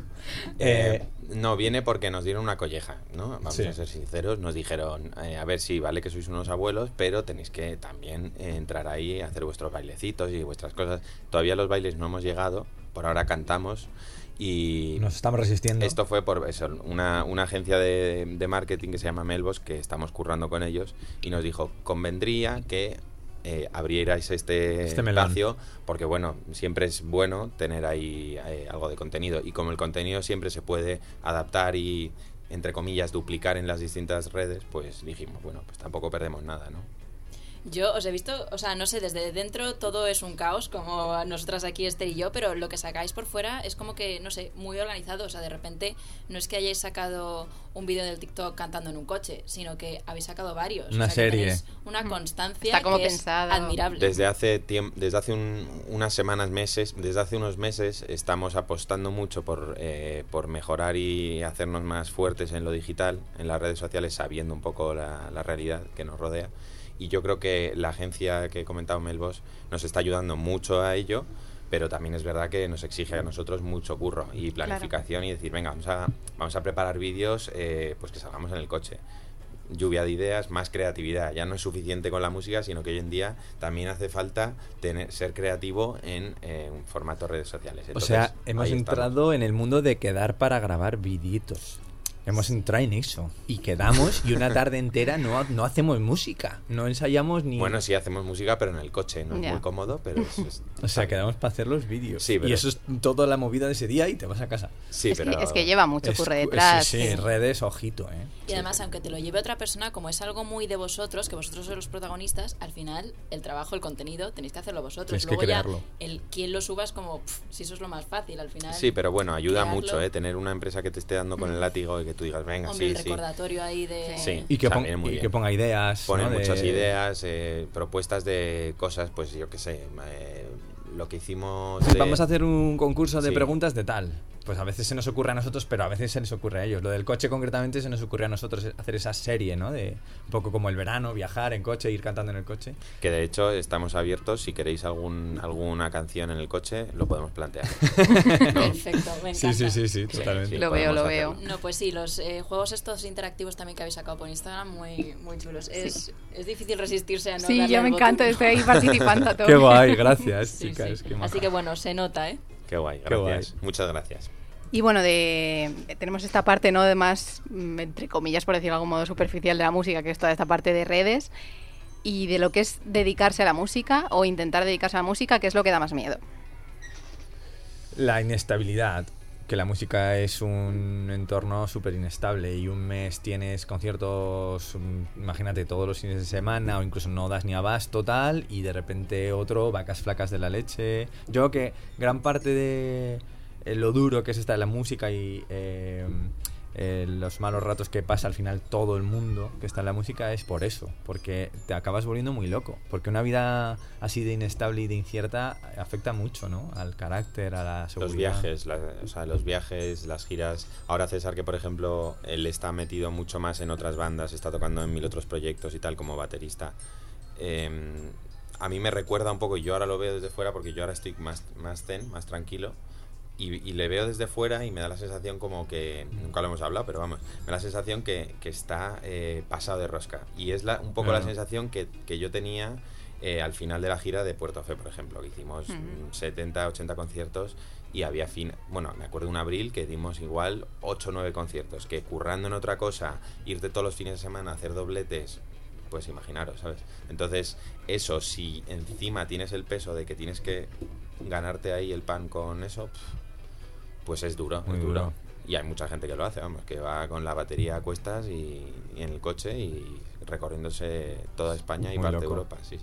No, viene porque nos dieron una colleja, ¿no? Vamos Sí. a ser sinceros. Nos dijeron, a ver, sí, vale que sois unos abuelos, pero tenéis que también entrar ahí, hacer vuestros bailecitos y vuestras cosas. Todavía los bailes no hemos llegado, por ahora cantamos. Y nos estamos resistiendo. Esto fue por eso, una agencia de marketing que se llama Melbos, que estamos currando con ellos, y nos dijo, convendría que abrierais este espacio, porque bueno, siempre es bueno tener ahí algo de contenido, y como el contenido siempre se puede adaptar y, entre comillas, duplicar en las distintas redes, pues dijimos, bueno, pues tampoco perdemos nada, ¿no? Yo os he visto, o sea, no sé, desde dentro todo es un caos, como nosotras aquí, Esther y yo, pero lo que sacáis por fuera es como que, no sé, muy organizado. O sea, de repente no es que hayáis sacado un vídeo del TikTok cantando en un coche, sino que habéis sacado varios. Una serie. Una constancia. Está como que pensado. Es admirable. Desde hace unas semanas, meses, desde hace unos meses estamos apostando mucho por mejorar y hacernos más fuertes en lo digital, en las redes sociales, sabiendo un poco la realidad que nos rodea. Y yo creo que la agencia que he comentado, Melbos, nos está ayudando mucho a ello, pero también es verdad que nos exige a nosotros mucho curro y planificación, claro. Y decir, venga, vamos a preparar vídeos pues que salgamos en el coche. Lluvia de ideas, más creatividad. Ya no es suficiente con la música, sino que hoy en día también hace falta ser creativo en un formato redes sociales. Entonces, o sea, hemos entrado en el mundo de quedar para grabar viditos. Hemos entrado en eso y quedamos y una tarde entera no hacemos música, no ensayamos ni... Bueno, sí hacemos música, pero en el coche, no es muy cómodo, pero o sea, quedamos para hacer los vídeos. Sí, pero... Y eso es toda la movida de ese día y te vas a casa. Sí, pero... es que lleva mucho curro detrás. Sí, redes, ojito, Y además, aunque te lo lleve otra persona, como es algo muy de vosotros, que vosotros sois los protagonistas, al final el trabajo, el contenido, tenéis que hacerlo vosotros. Tienes Luego que crearlo. Ya quien lo suba es como, si eso es lo más fácil al final. Sí, pero bueno, ayuda crearlo. Mucho, tener una empresa que te esté dando con el látigo y que tú digas, venga, Hombre, sí, el recordatorio ahí de... Sí, Y que, también muy bien. que ponga ideas. Ponen ¿no? muchas ideas, propuestas de cosas, pues yo qué sé, lo que hicimos... Vamos a hacer un concurso de Sí. preguntas de tal. Pues a veces se nos ocurre a nosotros, pero a veces se les ocurre a ellos. Lo del coche concretamente se nos ocurre a nosotros hacer esa serie, ¿no? De un poco como el verano, viajar en coche, ir cantando en el coche. Que de hecho estamos abiertos, si queréis alguna canción en el coche, lo podemos plantear. Perfecto, me encanta. Sí, totalmente. Sí, Lo veo, podemos lo hacerlo. veo. No, pues sí, los juegos estos interactivos también que habéis sacado por Instagram, muy, muy chulos. Es difícil resistirse a no Sí, darle yo al me botón. estoy ahí participando a todo. Qué guay, gracias, Sí, chicas. sí. Qué maja. Así que bueno, se nota, ¿eh? Qué guay, Qué gracias. guay. Muchas gracias. Y bueno, tenemos esta parte, ¿no? De más, entre comillas, por decirlo de algún modo, superficial de la música, que es toda esta parte de redes, y de lo que es dedicarse a la música o intentar dedicarse a la música, que es lo que da más miedo. La inestabilidad, que la música es un entorno súper inestable y un mes tienes conciertos, imagínate, todos los fines de semana o incluso no das ni abasto tal y de repente otro, vacas flacas de la leche. Yo creo que gran parte de lo duro que es esta de la música y los malos ratos que pasa al final todo el mundo que está en la música es por eso, porque te acabas volviendo muy loco, porque una vida así de inestable y de incierta afecta mucho, ¿no? Al carácter, a la seguridad. Los viajes, las giras. Ahora César, que por ejemplo, él está metido mucho más en otras bandas, está tocando en 1000 otros proyectos y tal como baterista. A mí me recuerda un poco, y yo ahora lo veo desde fuera porque yo ahora estoy más zen, más tranquilo. Y le veo desde fuera y me da la sensación como que, nunca lo hemos hablado, pero vamos, me da la sensación que está pasado de rosca. Y es un poco la sensación que yo tenía al final de la gira de Puerto Fe, por ejemplo, que hicimos 70, 80 conciertos y había bueno, me acuerdo un abril que dimos igual 8 o 9 conciertos, que currando en otra cosa, irte todos los fines de semana a hacer dobletes, pues imaginaros, ¿sabes? Entonces, eso, si encima tienes el peso de que tienes que ganarte ahí el pan con eso, pues es duro, muy es duro. duro. Y hay mucha gente que lo hace, vamos, que va con la batería a cuestas y en el coche y recorriéndose toda España y Muy parte de loco. Europa, sí.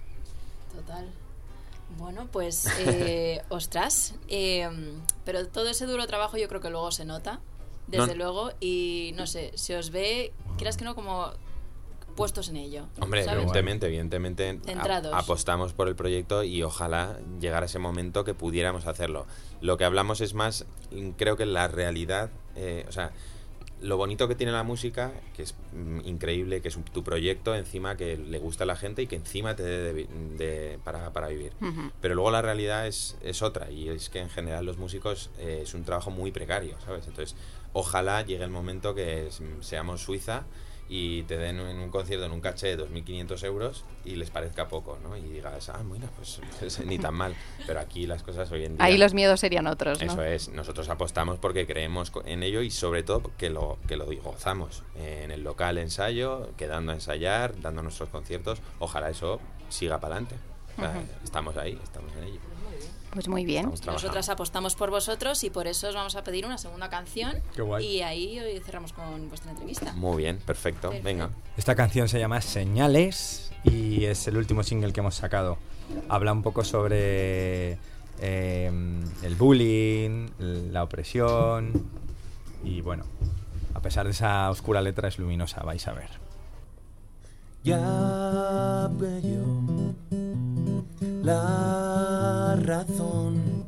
Total. Bueno, pues, ostras, pero todo ese duro trabajo yo creo que luego se nota, desde luego, y no sé, se os ve, quieras que no, como puestos en ello. Hombre, ¿sabes? evidentemente Centrados. apostamos por el proyecto y ojalá llegara ese momento que pudiéramos hacerlo. Lo que hablamos es más, creo que la realidad, o sea, lo bonito que tiene la música, que es increíble, que es tu proyecto, encima que le gusta a la gente y que encima te dé para vivir. Uh-huh. Pero luego la realidad es otra, y es que en general los músicos es un trabajo muy precario, ¿sabes? Entonces, ojalá llegue el momento que seamos Suiza y te den en un concierto en un caché de 2.500 euros y les parezca poco, ¿no? Y digas, bueno, pues ni tan mal. Pero aquí las cosas hoy en día... Ahí los miedos serían otros, ¿no? Eso es, nosotros apostamos porque creemos en ello y sobre todo que lo gozamos en el local ensayo, quedando a ensayar, dando nuestros conciertos. Ojalá eso siga para adelante. O sea, estamos ahí, estamos en ello. Pues muy bien. Estamos trabajando. Nosotras apostamos por vosotros y por eso os vamos a pedir una segunda canción. Qué guay. Y ahí hoy cerramos con vuestra entrevista. Muy bien, perfecto. Venga. Esta canción se llama Señales y es el último single que hemos sacado. Habla un poco sobre el bullying, la opresión y bueno, a pesar de esa oscura letra es luminosa, vais a ver. Ya perdió la razón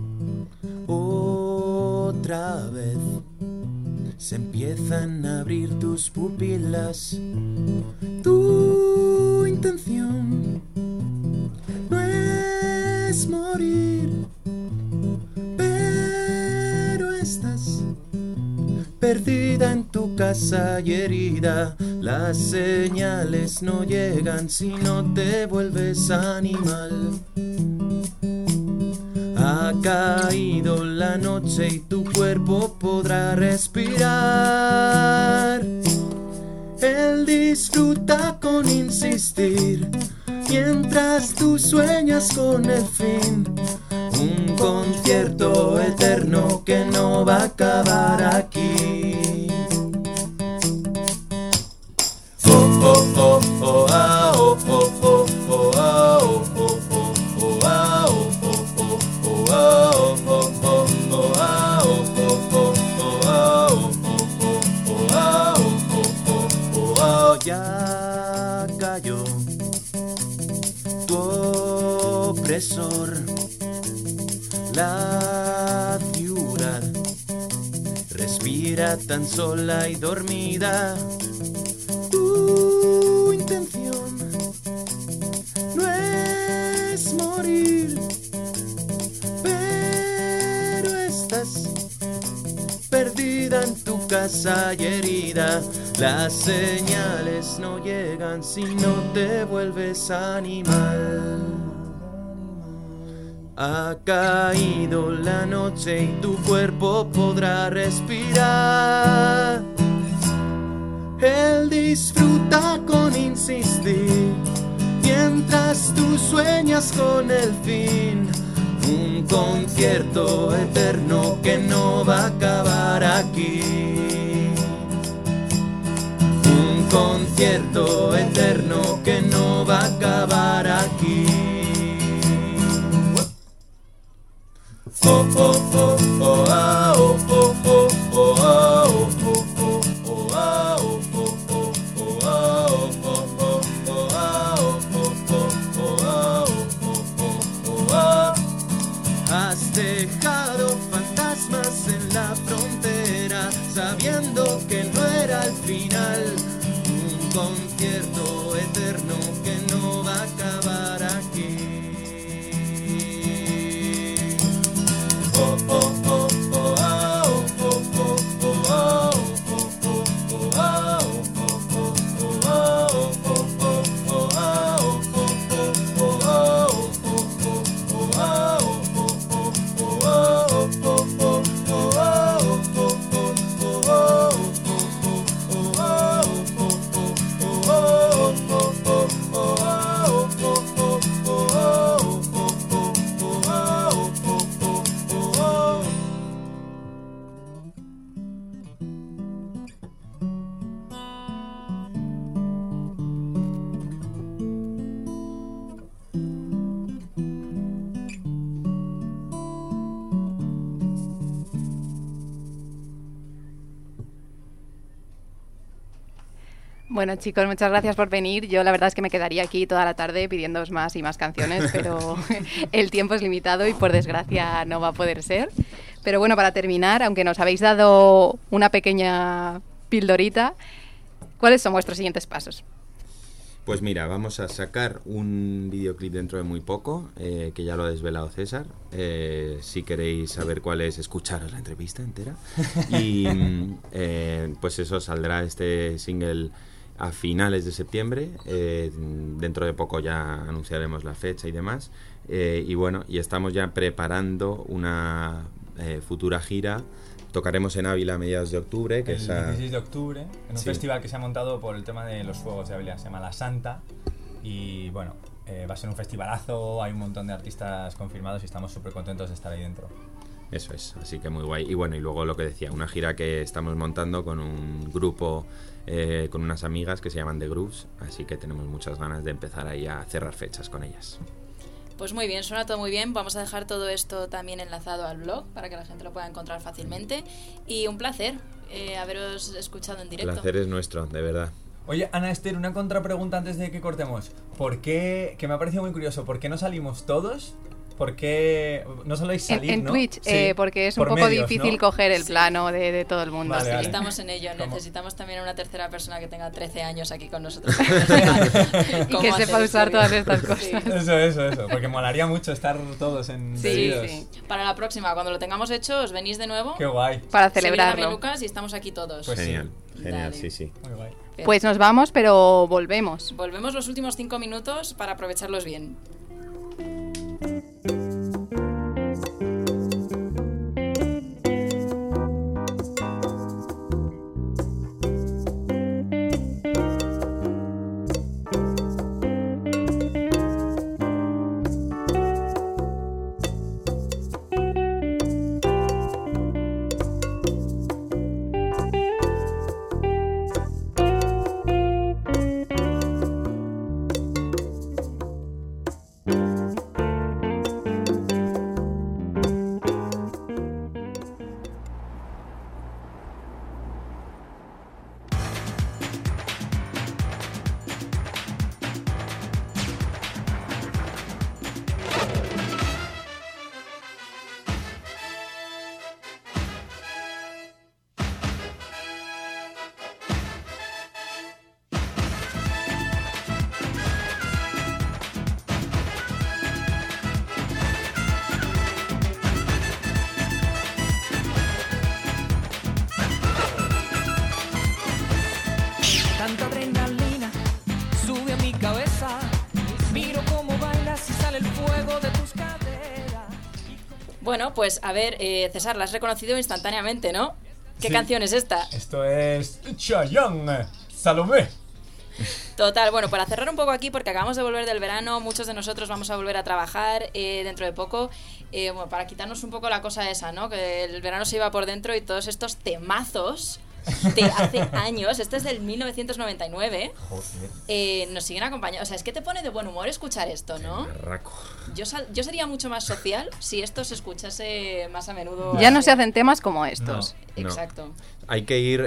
otra vez. Se empiezan a abrir tus pupilas. Tu intención no es morir, pero estás perdida en tu casa y herida. Las señales no llegan si no te vuelves animal. Ha caído la noche y tu cuerpo podrá respirar. Él disfruta con insistir, mientras tú sueñas con el fin. Un concierto eterno que no va a acabar aquí. Oh, oh, oh, oh, ah, oh, oh, oh, oh, ah, oh, oh, oh, oh, ah, oh, oh, oh, oh, ah, oh, oh, oh, oh, ah, oh, oh, oh, oh, ah, oh, oh, oh, depresor. La ciudad respira tan sola y dormida. Tu intención no es morir, pero estás perdida en tu casa y herida. Las señales no llegan si no te vuelves animal. Ha caído la noche y tu cuerpo podrá respirar. Él disfruta con insistir, mientras tú sueñas con el fin. Un concierto eterno que no va a acabar aquí. Un concierto eterno que no va a acabar aquí. Oh, oh, oh, oh, ah, oh, oh, oh, oh, ah, oh, oh, oh, oh, ah, oh, oh, oh, oh, ah, oh, oh, oh, oh, ah, oh, oh, oh, ah, oh, oh, oh, ah. Has dejado fantasmas en la frontera, sabiendo que no era el final. Un concierto eterno que no va a acabar aquí. Oh, oh, oh, oh, ah, oh, oh, oh, oh, ah, oh, oh, oh, ah, oh, oh, oh, ah, oh, oh, oh, ah, oh, oh, oh, ah, Bueno, chicos, muchas gracias por venir. Yo la verdad es que me quedaría aquí toda la tarde pidiéndoos más y más canciones, pero el tiempo es limitado y por desgracia no va a poder ser. Pero bueno, para terminar, aunque nos habéis dado una pequeña pildorita, ¿cuáles son vuestros siguientes pasos? Pues mira, vamos a sacar un videoclip dentro de muy poco, que ya lo ha desvelado César. Si queréis saber cuál es, escucharos la entrevista entera. Y pues eso, saldrá este single a finales de septiembre. Dentro de poco ya anunciaremos la fecha y demás. Y bueno, y estamos ya preparando una futura gira. Tocaremos en Ávila a mediados de octubre. Que el 16 de octubre, en un festival que se ha montado por el tema de los fuegos de Ávila, se llama La Santa. Y bueno, va a ser un festivalazo, hay un montón de artistas confirmados y estamos súper contentos de estar ahí dentro. Eso es, así que muy guay. Y bueno, y luego lo que decía, una gira que estamos montando con un grupo, con unas amigas que se llaman The Grooves, así que tenemos muchas ganas de empezar ahí a cerrar fechas con ellas. Pues muy bien, suena todo muy bien. Vamos a dejar todo esto también enlazado al blog para que la gente lo pueda encontrar fácilmente. Y un placer haberos escuchado en directo. El placer es nuestro, de verdad. Oye, Ana Esther, una contrapregunta antes de que cortemos. ¿Por qué, que me ha parecido muy curioso, por qué no salimos todos? ¿Por qué no soléis salir, en ¿no? Twitch, Sí, porque es un por poco medios, difícil ¿no? coger el plano de todo el mundo. Vale, sí. vale. Estamos en ello. ¿Cómo? Necesitamos también una tercera persona que tenga 13 años aquí con nosotros. Y que sepa usar todas estas cosas. Sí. Eso, porque molaría mucho estar todos en Sí, vídeos. sí. Para la próxima, cuando lo tengamos hecho, os venís de nuevo. Qué guay, Para Se viene celebrarlo. también Lucas y estamos aquí todos. Pues Genial, genial, Dale. sí, sí. muy guay. Pues nos vamos, pero volvemos. Volvemos los últimos 5 minutos para aprovecharlos bien. Bueno, pues a ver, César, la has reconocido instantáneamente, ¿no? ¿Qué Sí. canción es esta? Esto es Chayanne, Salomé. Total, bueno, para cerrar un poco aquí, porque acabamos de volver del verano, muchos de nosotros vamos a volver a trabajar dentro de poco, bueno, para quitarnos un poco la cosa esa, ¿no? Que el verano se iba por dentro y todos estos temazos de hace años, este es del 1999, nos siguen acompañando. O sea, es que te pone de buen humor escuchar esto, ¿no? Berraco. Yo sería mucho más social si esto se escuchase más a menudo. Ya no se hacen temas como estos. No. Exacto. Hay que ir,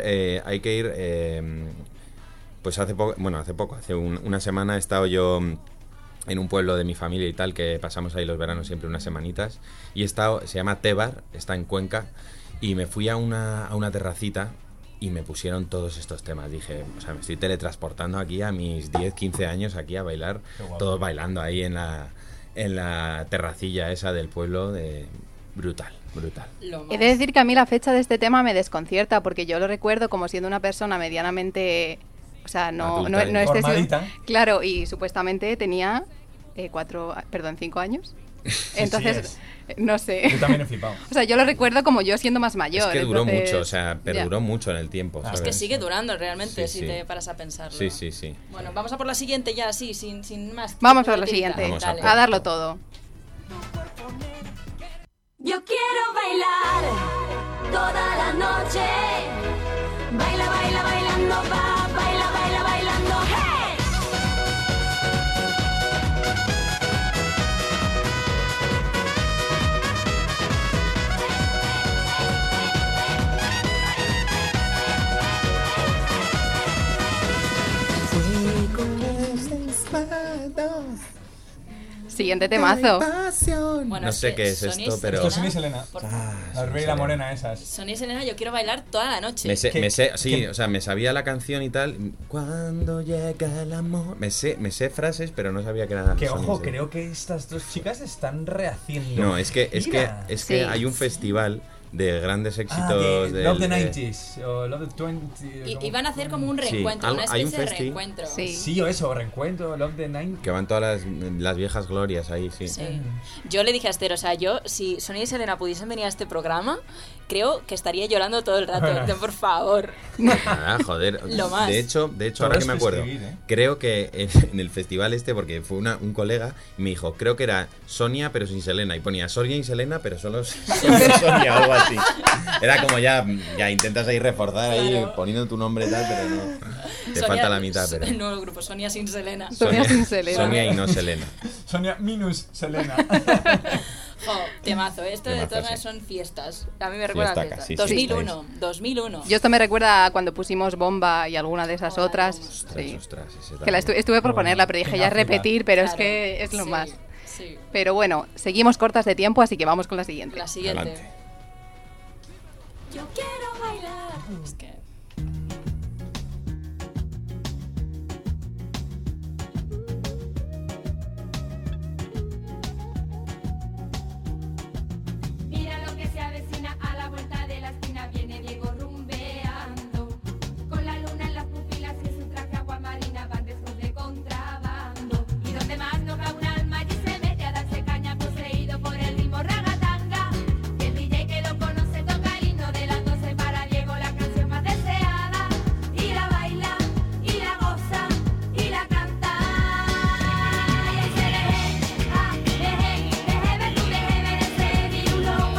pues hace poco, hace una semana he estado yo en un pueblo de mi familia y tal, que pasamos ahí los veranos siempre unas semanitas, y he estado, se llama Tebar, está en Cuenca, y me fui a una terracita y me pusieron todos estos temas. Dije, o sea, me estoy teletransportando aquí a mis 10, 15 años aquí a bailar, todos bailando ahí en la terracilla esa del pueblo, brutal. Lo He más. de decir que a mí la fecha de este tema me desconcierta porque yo lo recuerdo como siendo una persona medianamente, o sea, no Adulta, excesivo. formadita. Claro, y supuestamente tenía 5 años. Entonces, no sé. Yo también he flipado. O sea, yo lo recuerdo como yo siendo más Es mayor. que duró entonces, mucho, o sea, perduró ya. mucho en el tiempo. Es Es ¿sabes? que sigue durando realmente, Sí, si sí. te paras a pensarlo. Sí. Bueno, vamos a por la siguiente ya, sí, sin más. Vamos tiempo por la de tirita. siguiente. Vamos a Dale. por- A darlo todo. Yo quiero bailar toda la noche. Baila, baila, bailando, va, baila, baila, bailando, hey. Siguiente temazo. Bueno, No es sé que qué es Sonia y esto, pero- Esto es Selena, Sonia y Selena. por favor. La rubia y la morena esas. Sonia y Selena, yo quiero bailar toda la noche. ¿Qué? O sea, me sabía la canción y tal. Cuando llega el amor. Me sé frases, pero no sabía que eran. Que Sonia y ojo, Selena. creo que estas dos chicas están rehaciendo. No, es que Mira. Sí. hay un festival de grandes éxitos de del- Love the de- 90s o Love the 20. Y van a hacer como un Sí, reencuentro, una hay un especie de festi. reencuentro. Sí. Sí, o eso, reencuentro, Love the 90s. que van todas las viejas glorias ahí, sí. Sí. Yo le dije a Esther, o sea, si Sonia y Selena pudiesen venir a este programa, creo que estaría llorando todo el rato. De, por favor. Ah, joder. Lo más. De hecho, Todo ahora que es me acuerdo, prescribir, ¿eh? creo que en el festival este, porque fue un colega, y me dijo, creo que era Sonia pero sin Selena, y ponía Sonia y Selena pero solo Sonia o algo así. Era como ya intentas ahí reforzar ahí Claro. poniendo tu nombre y tal, pero no. Te Sonia- falta la mitad, pero. El nuevo grupo, Sonia sin Selena. Sonia sin Selena. Sonia y no Selena. Sonia minus Selena. Jo, temazo, esto de Temazo, todas maneras sí. son fiestas. A mí me recuerda a Fiestaca, fiestas. sí, sí, 2001. Yo esto me recuerda a cuando pusimos Bomba y alguna de esas Hola, otras. Bomba. Sí. Ostras, ese Que la también. estuve por ponerla, pero dije ya Venga, repetir, pero es Claro, que es lo sí, más. Sí. Pero bueno, seguimos cortas de tiempo, así que vamos con la siguiente. La siguiente. Adelante. Yo quiero bailar. Es que... Mira lo que se avecina a la vuelta de la esquina. Viene Diego rumbeando. Con la luna en las pupilas y su traje agua marina van después de contrabando. Y donde más no cae un alma allí se mete a darse caña poseído por el ritmo ragatanga. Y el DJ que lo conoce toca el himno de las 12 para Diego, la canción más deseada. Y la baila, y la goza, y la canta. Y ahí se deje, ah, deje, ver tú, deje ver ese virulo.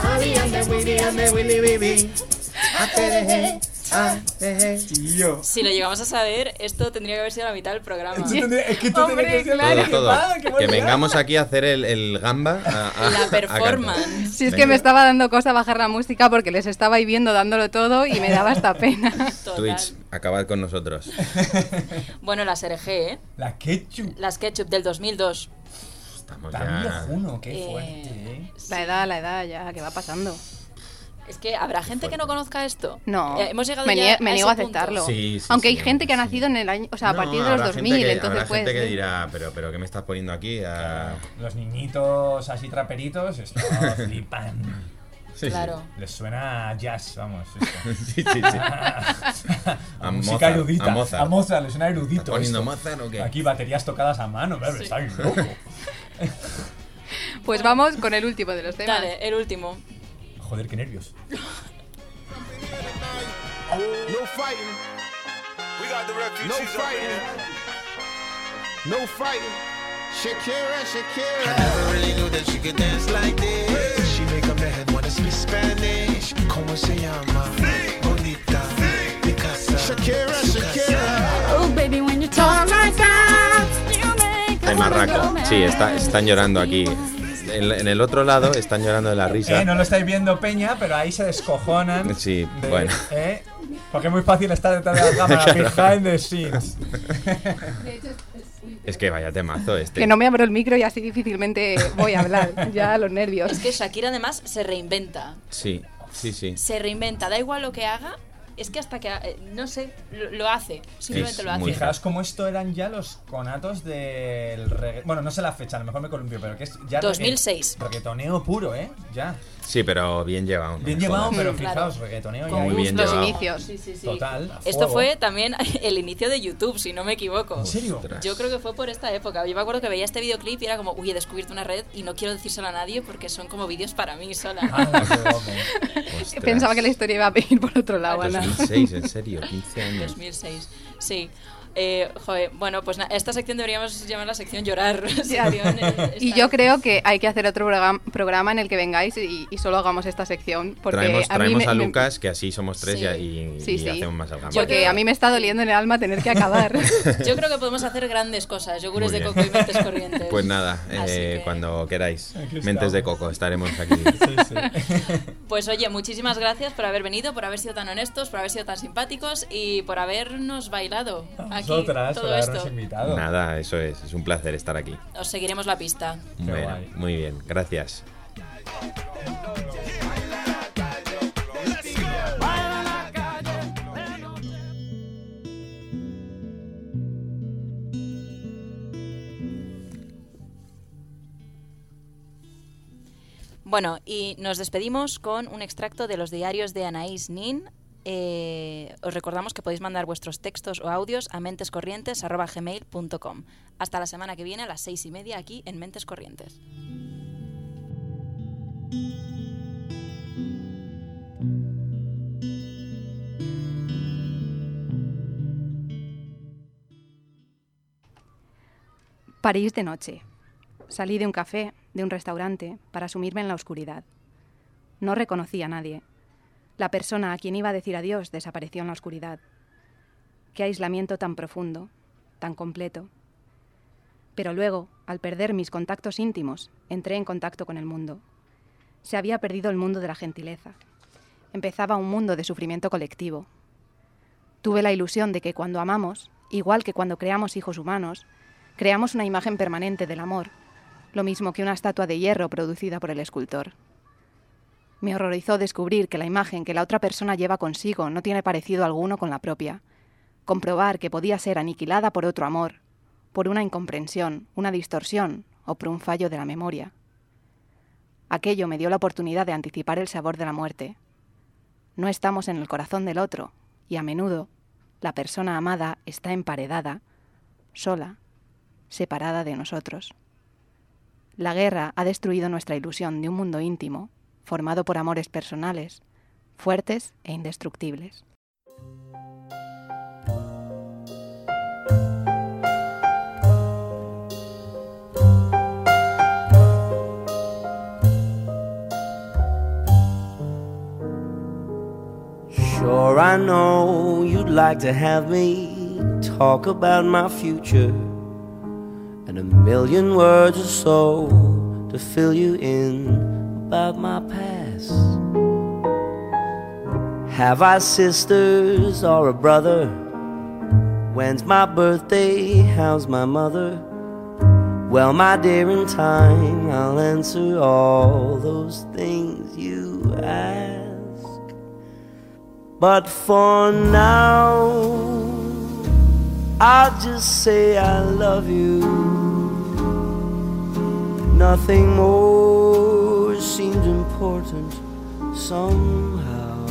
Tío. Si lo llegamos a saber, esto tendría que haber sido la mitad del programa. Es que tú Hombre, tendrías que claro. decir, Todo. qué Que bueno. vengamos aquí a hacer el gamba. La performance. cantar. Si es que Venga. me estaba dando cosa bajar la música porque les estaba ahí viendo dándolo todo y me daba hasta pena. Total. Twitch, acabad con nosotros. Bueno, las RG, ¿eh? La ketchup. Las Ketchup del 2002. Estamos Tan ya. viejuno, qué Eh, fuerte, ¿eh? La edad ya, ¿qué va pasando? Es que habrá gente que no conozca esto. No, Hemos llegado me, ya me a niego a ese punto. aceptarlo. Sí, sí, Aunque sí, hay gente que ha sí. nacido en el año, o sea, a No, partir de los habrá 2000, gente que, entonces habrá puede gente que ser. dirá, pero ¿qué me estás poniendo aquí? Los niñitos así traperitos, esto flipan. Sí, sí. Claro. Les suena a jazz, vamos. Esto. Sí, sí, sí. A A música Mozart, erudita. a Mozart. A Mozart, les suena erudito. ¿Estás poniendo esto. Mozart o qué? Aquí baterías tocadas a mano, ¿verdad? Sí. Estáis loco. Pues vamos con el último de los temas. Dale, el último. Joder, qué nervios. No fighting. We got the refugees. No fighting. No fighting. Shakira, Shakira. I never really knew that she could dance like this. She make a man wanna speak Spanish. ¿Cómo se llama? Bonita. Picasa. Shakira, Shakira. Oh, baby, when you talk like that, you make El marraco. Sí, están llorando aquí. En el otro lado están llorando de la risa. No lo estáis viendo, Peña, pero ahí se descojonan. Sí, bueno. Porque es muy fácil estar detrás de la cámara, behind the scenes. Es que vaya temazo este. Que no me abro el micro y así difícilmente voy a hablar. Ya los nervios. Es que Shakira además se reinventa. Sí. Se reinventa, da igual lo que haga. Es que hasta que, no sé, lo hace. Simplemente lo hace. Fijaos cómo esto eran ya los conatos del reggaetón. Bueno, no sé la fecha, a lo mejor me columpio, pero que es ya 2006. Reggaetoneo puro, ya. Sí, pero bien llevado. Bien llevado, pero fijaos, claro. reggaetoneo Con ya. muy bien los llevado. inicios. Sí. Total. Esto fue también el inicio de YouTube, si no me equivoco. ¿En serio? Yo creo que fue por esta época. Yo me acuerdo que veía este videoclip y era como, uy, he descubierto una red y no quiero decírselo a nadie porque son como vídeos para mí sola. Qué guapo. Ostras. Pensaba que la historia iba a ir por otro lado, Ana. 2006, en serio, 15 años. 2006, sí. Joder, bueno, pues esta sección deberíamos llamar la sección llorar. Ya. Y yo creo que hay que hacer otro programa en el que vengáis y solo hagamos esta sección. Porque traemos a Lucas, que así somos tres Sí. y hacemos más al campo. Porque a mí me está doliendo en el alma tener que acabar. Yo creo que podemos hacer grandes cosas, yogures de coco y mentes corrientes. Pues nada, que... cuando queráis, Aquí mentes de estamos. coco, estaremos aquí. Sí. Pues oye, muchísimas gracias por haber venido, por haber sido tan honestos, por haber sido tan simpáticos y por habernos bailado aquí Vosotras, todo por habernos esto. invitado. Nada, eso es un placer estar aquí. Os seguiremos la pista. Bueno, guay. muy bien, gracias. Bueno, y nos despedimos con un extracto de los diarios de Anaïs Nin. Os recordamos que podéis mandar vuestros textos o audios a mentescorrientes@gmail.com. Hasta la semana que viene a las 6:30 aquí en Mentes Corrientes. París de noche. Salí de un café, de un restaurante, para sumirme en la oscuridad. No reconocí a nadie. La persona a quien iba a decir adiós desapareció en la oscuridad. Qué aislamiento tan profundo, tan completo. Pero luego, al perder mis contactos íntimos, entré en contacto con el mundo. Se había perdido el mundo de la gentileza. Empezaba un mundo de sufrimiento colectivo. Tuve la ilusión de que cuando amamos, igual que cuando creamos hijos humanos, creamos una imagen permanente del amor, lo mismo que una estatua de hierro producida por el escultor. Me horrorizó descubrir que la imagen que la otra persona lleva consigo no tiene parecido alguno con la propia. Comprobar que podía ser aniquilada por otro amor, por una incomprensión, una distorsión o por un fallo de la memoria. Aquello me dio la oportunidad de anticipar el sabor de la muerte. No estamos en el corazón del otro y a menudo la persona amada está emparedada, sola, separada de nosotros. La guerra ha destruido nuestra ilusión de un mundo íntimo, formado por amores personales, fuertes e indestructibles. Sure, I know you'd like to have me talk about my future and a million words or so to fill you in about my past. Have I sisters or a brother? When's my birthday? How's my mother? Well, my dear, in time I'll answer all those things you ask. But for now, I'll just say I love you. Nothing more seems important somehow.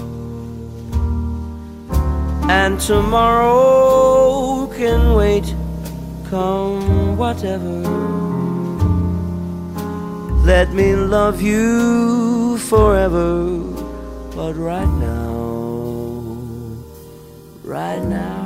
And tomorrow can wait, come whatever. Let me love you forever, but right now, right now.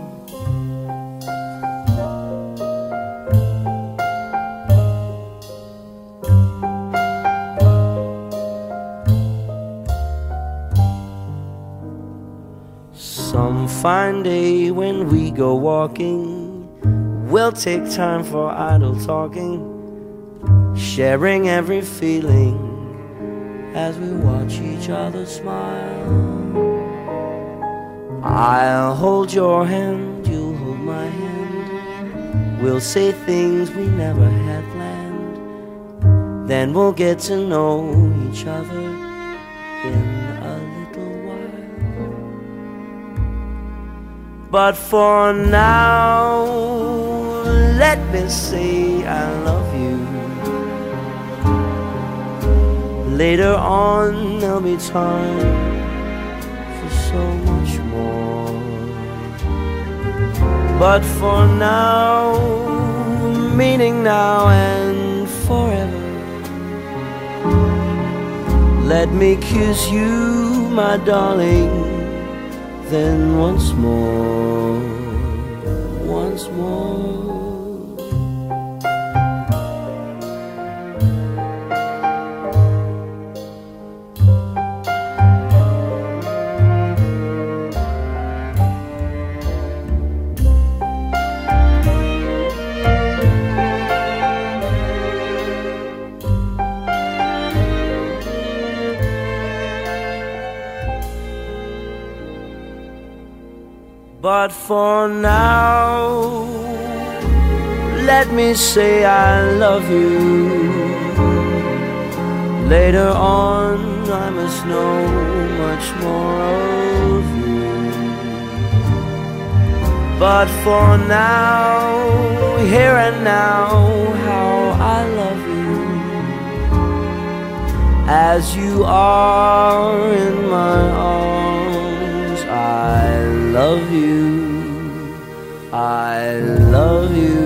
Some fine day when we go walking, we'll take time for idle talking, sharing every feeling as we watch each other smile. I'll hold your hand, you'll hold my hand. We'll say things we never had planned. Then we'll get to know each other in a little while. But for now, let me say I love you. Later on there'll be time for so much more. But for now, meaning now and forever, let me kiss you, my darling, then once more, once more. But for now, let me say I love you. Later on, I must know much more of you. But for now, here and now, how I love you, as you are in my arms. I love you, I love you.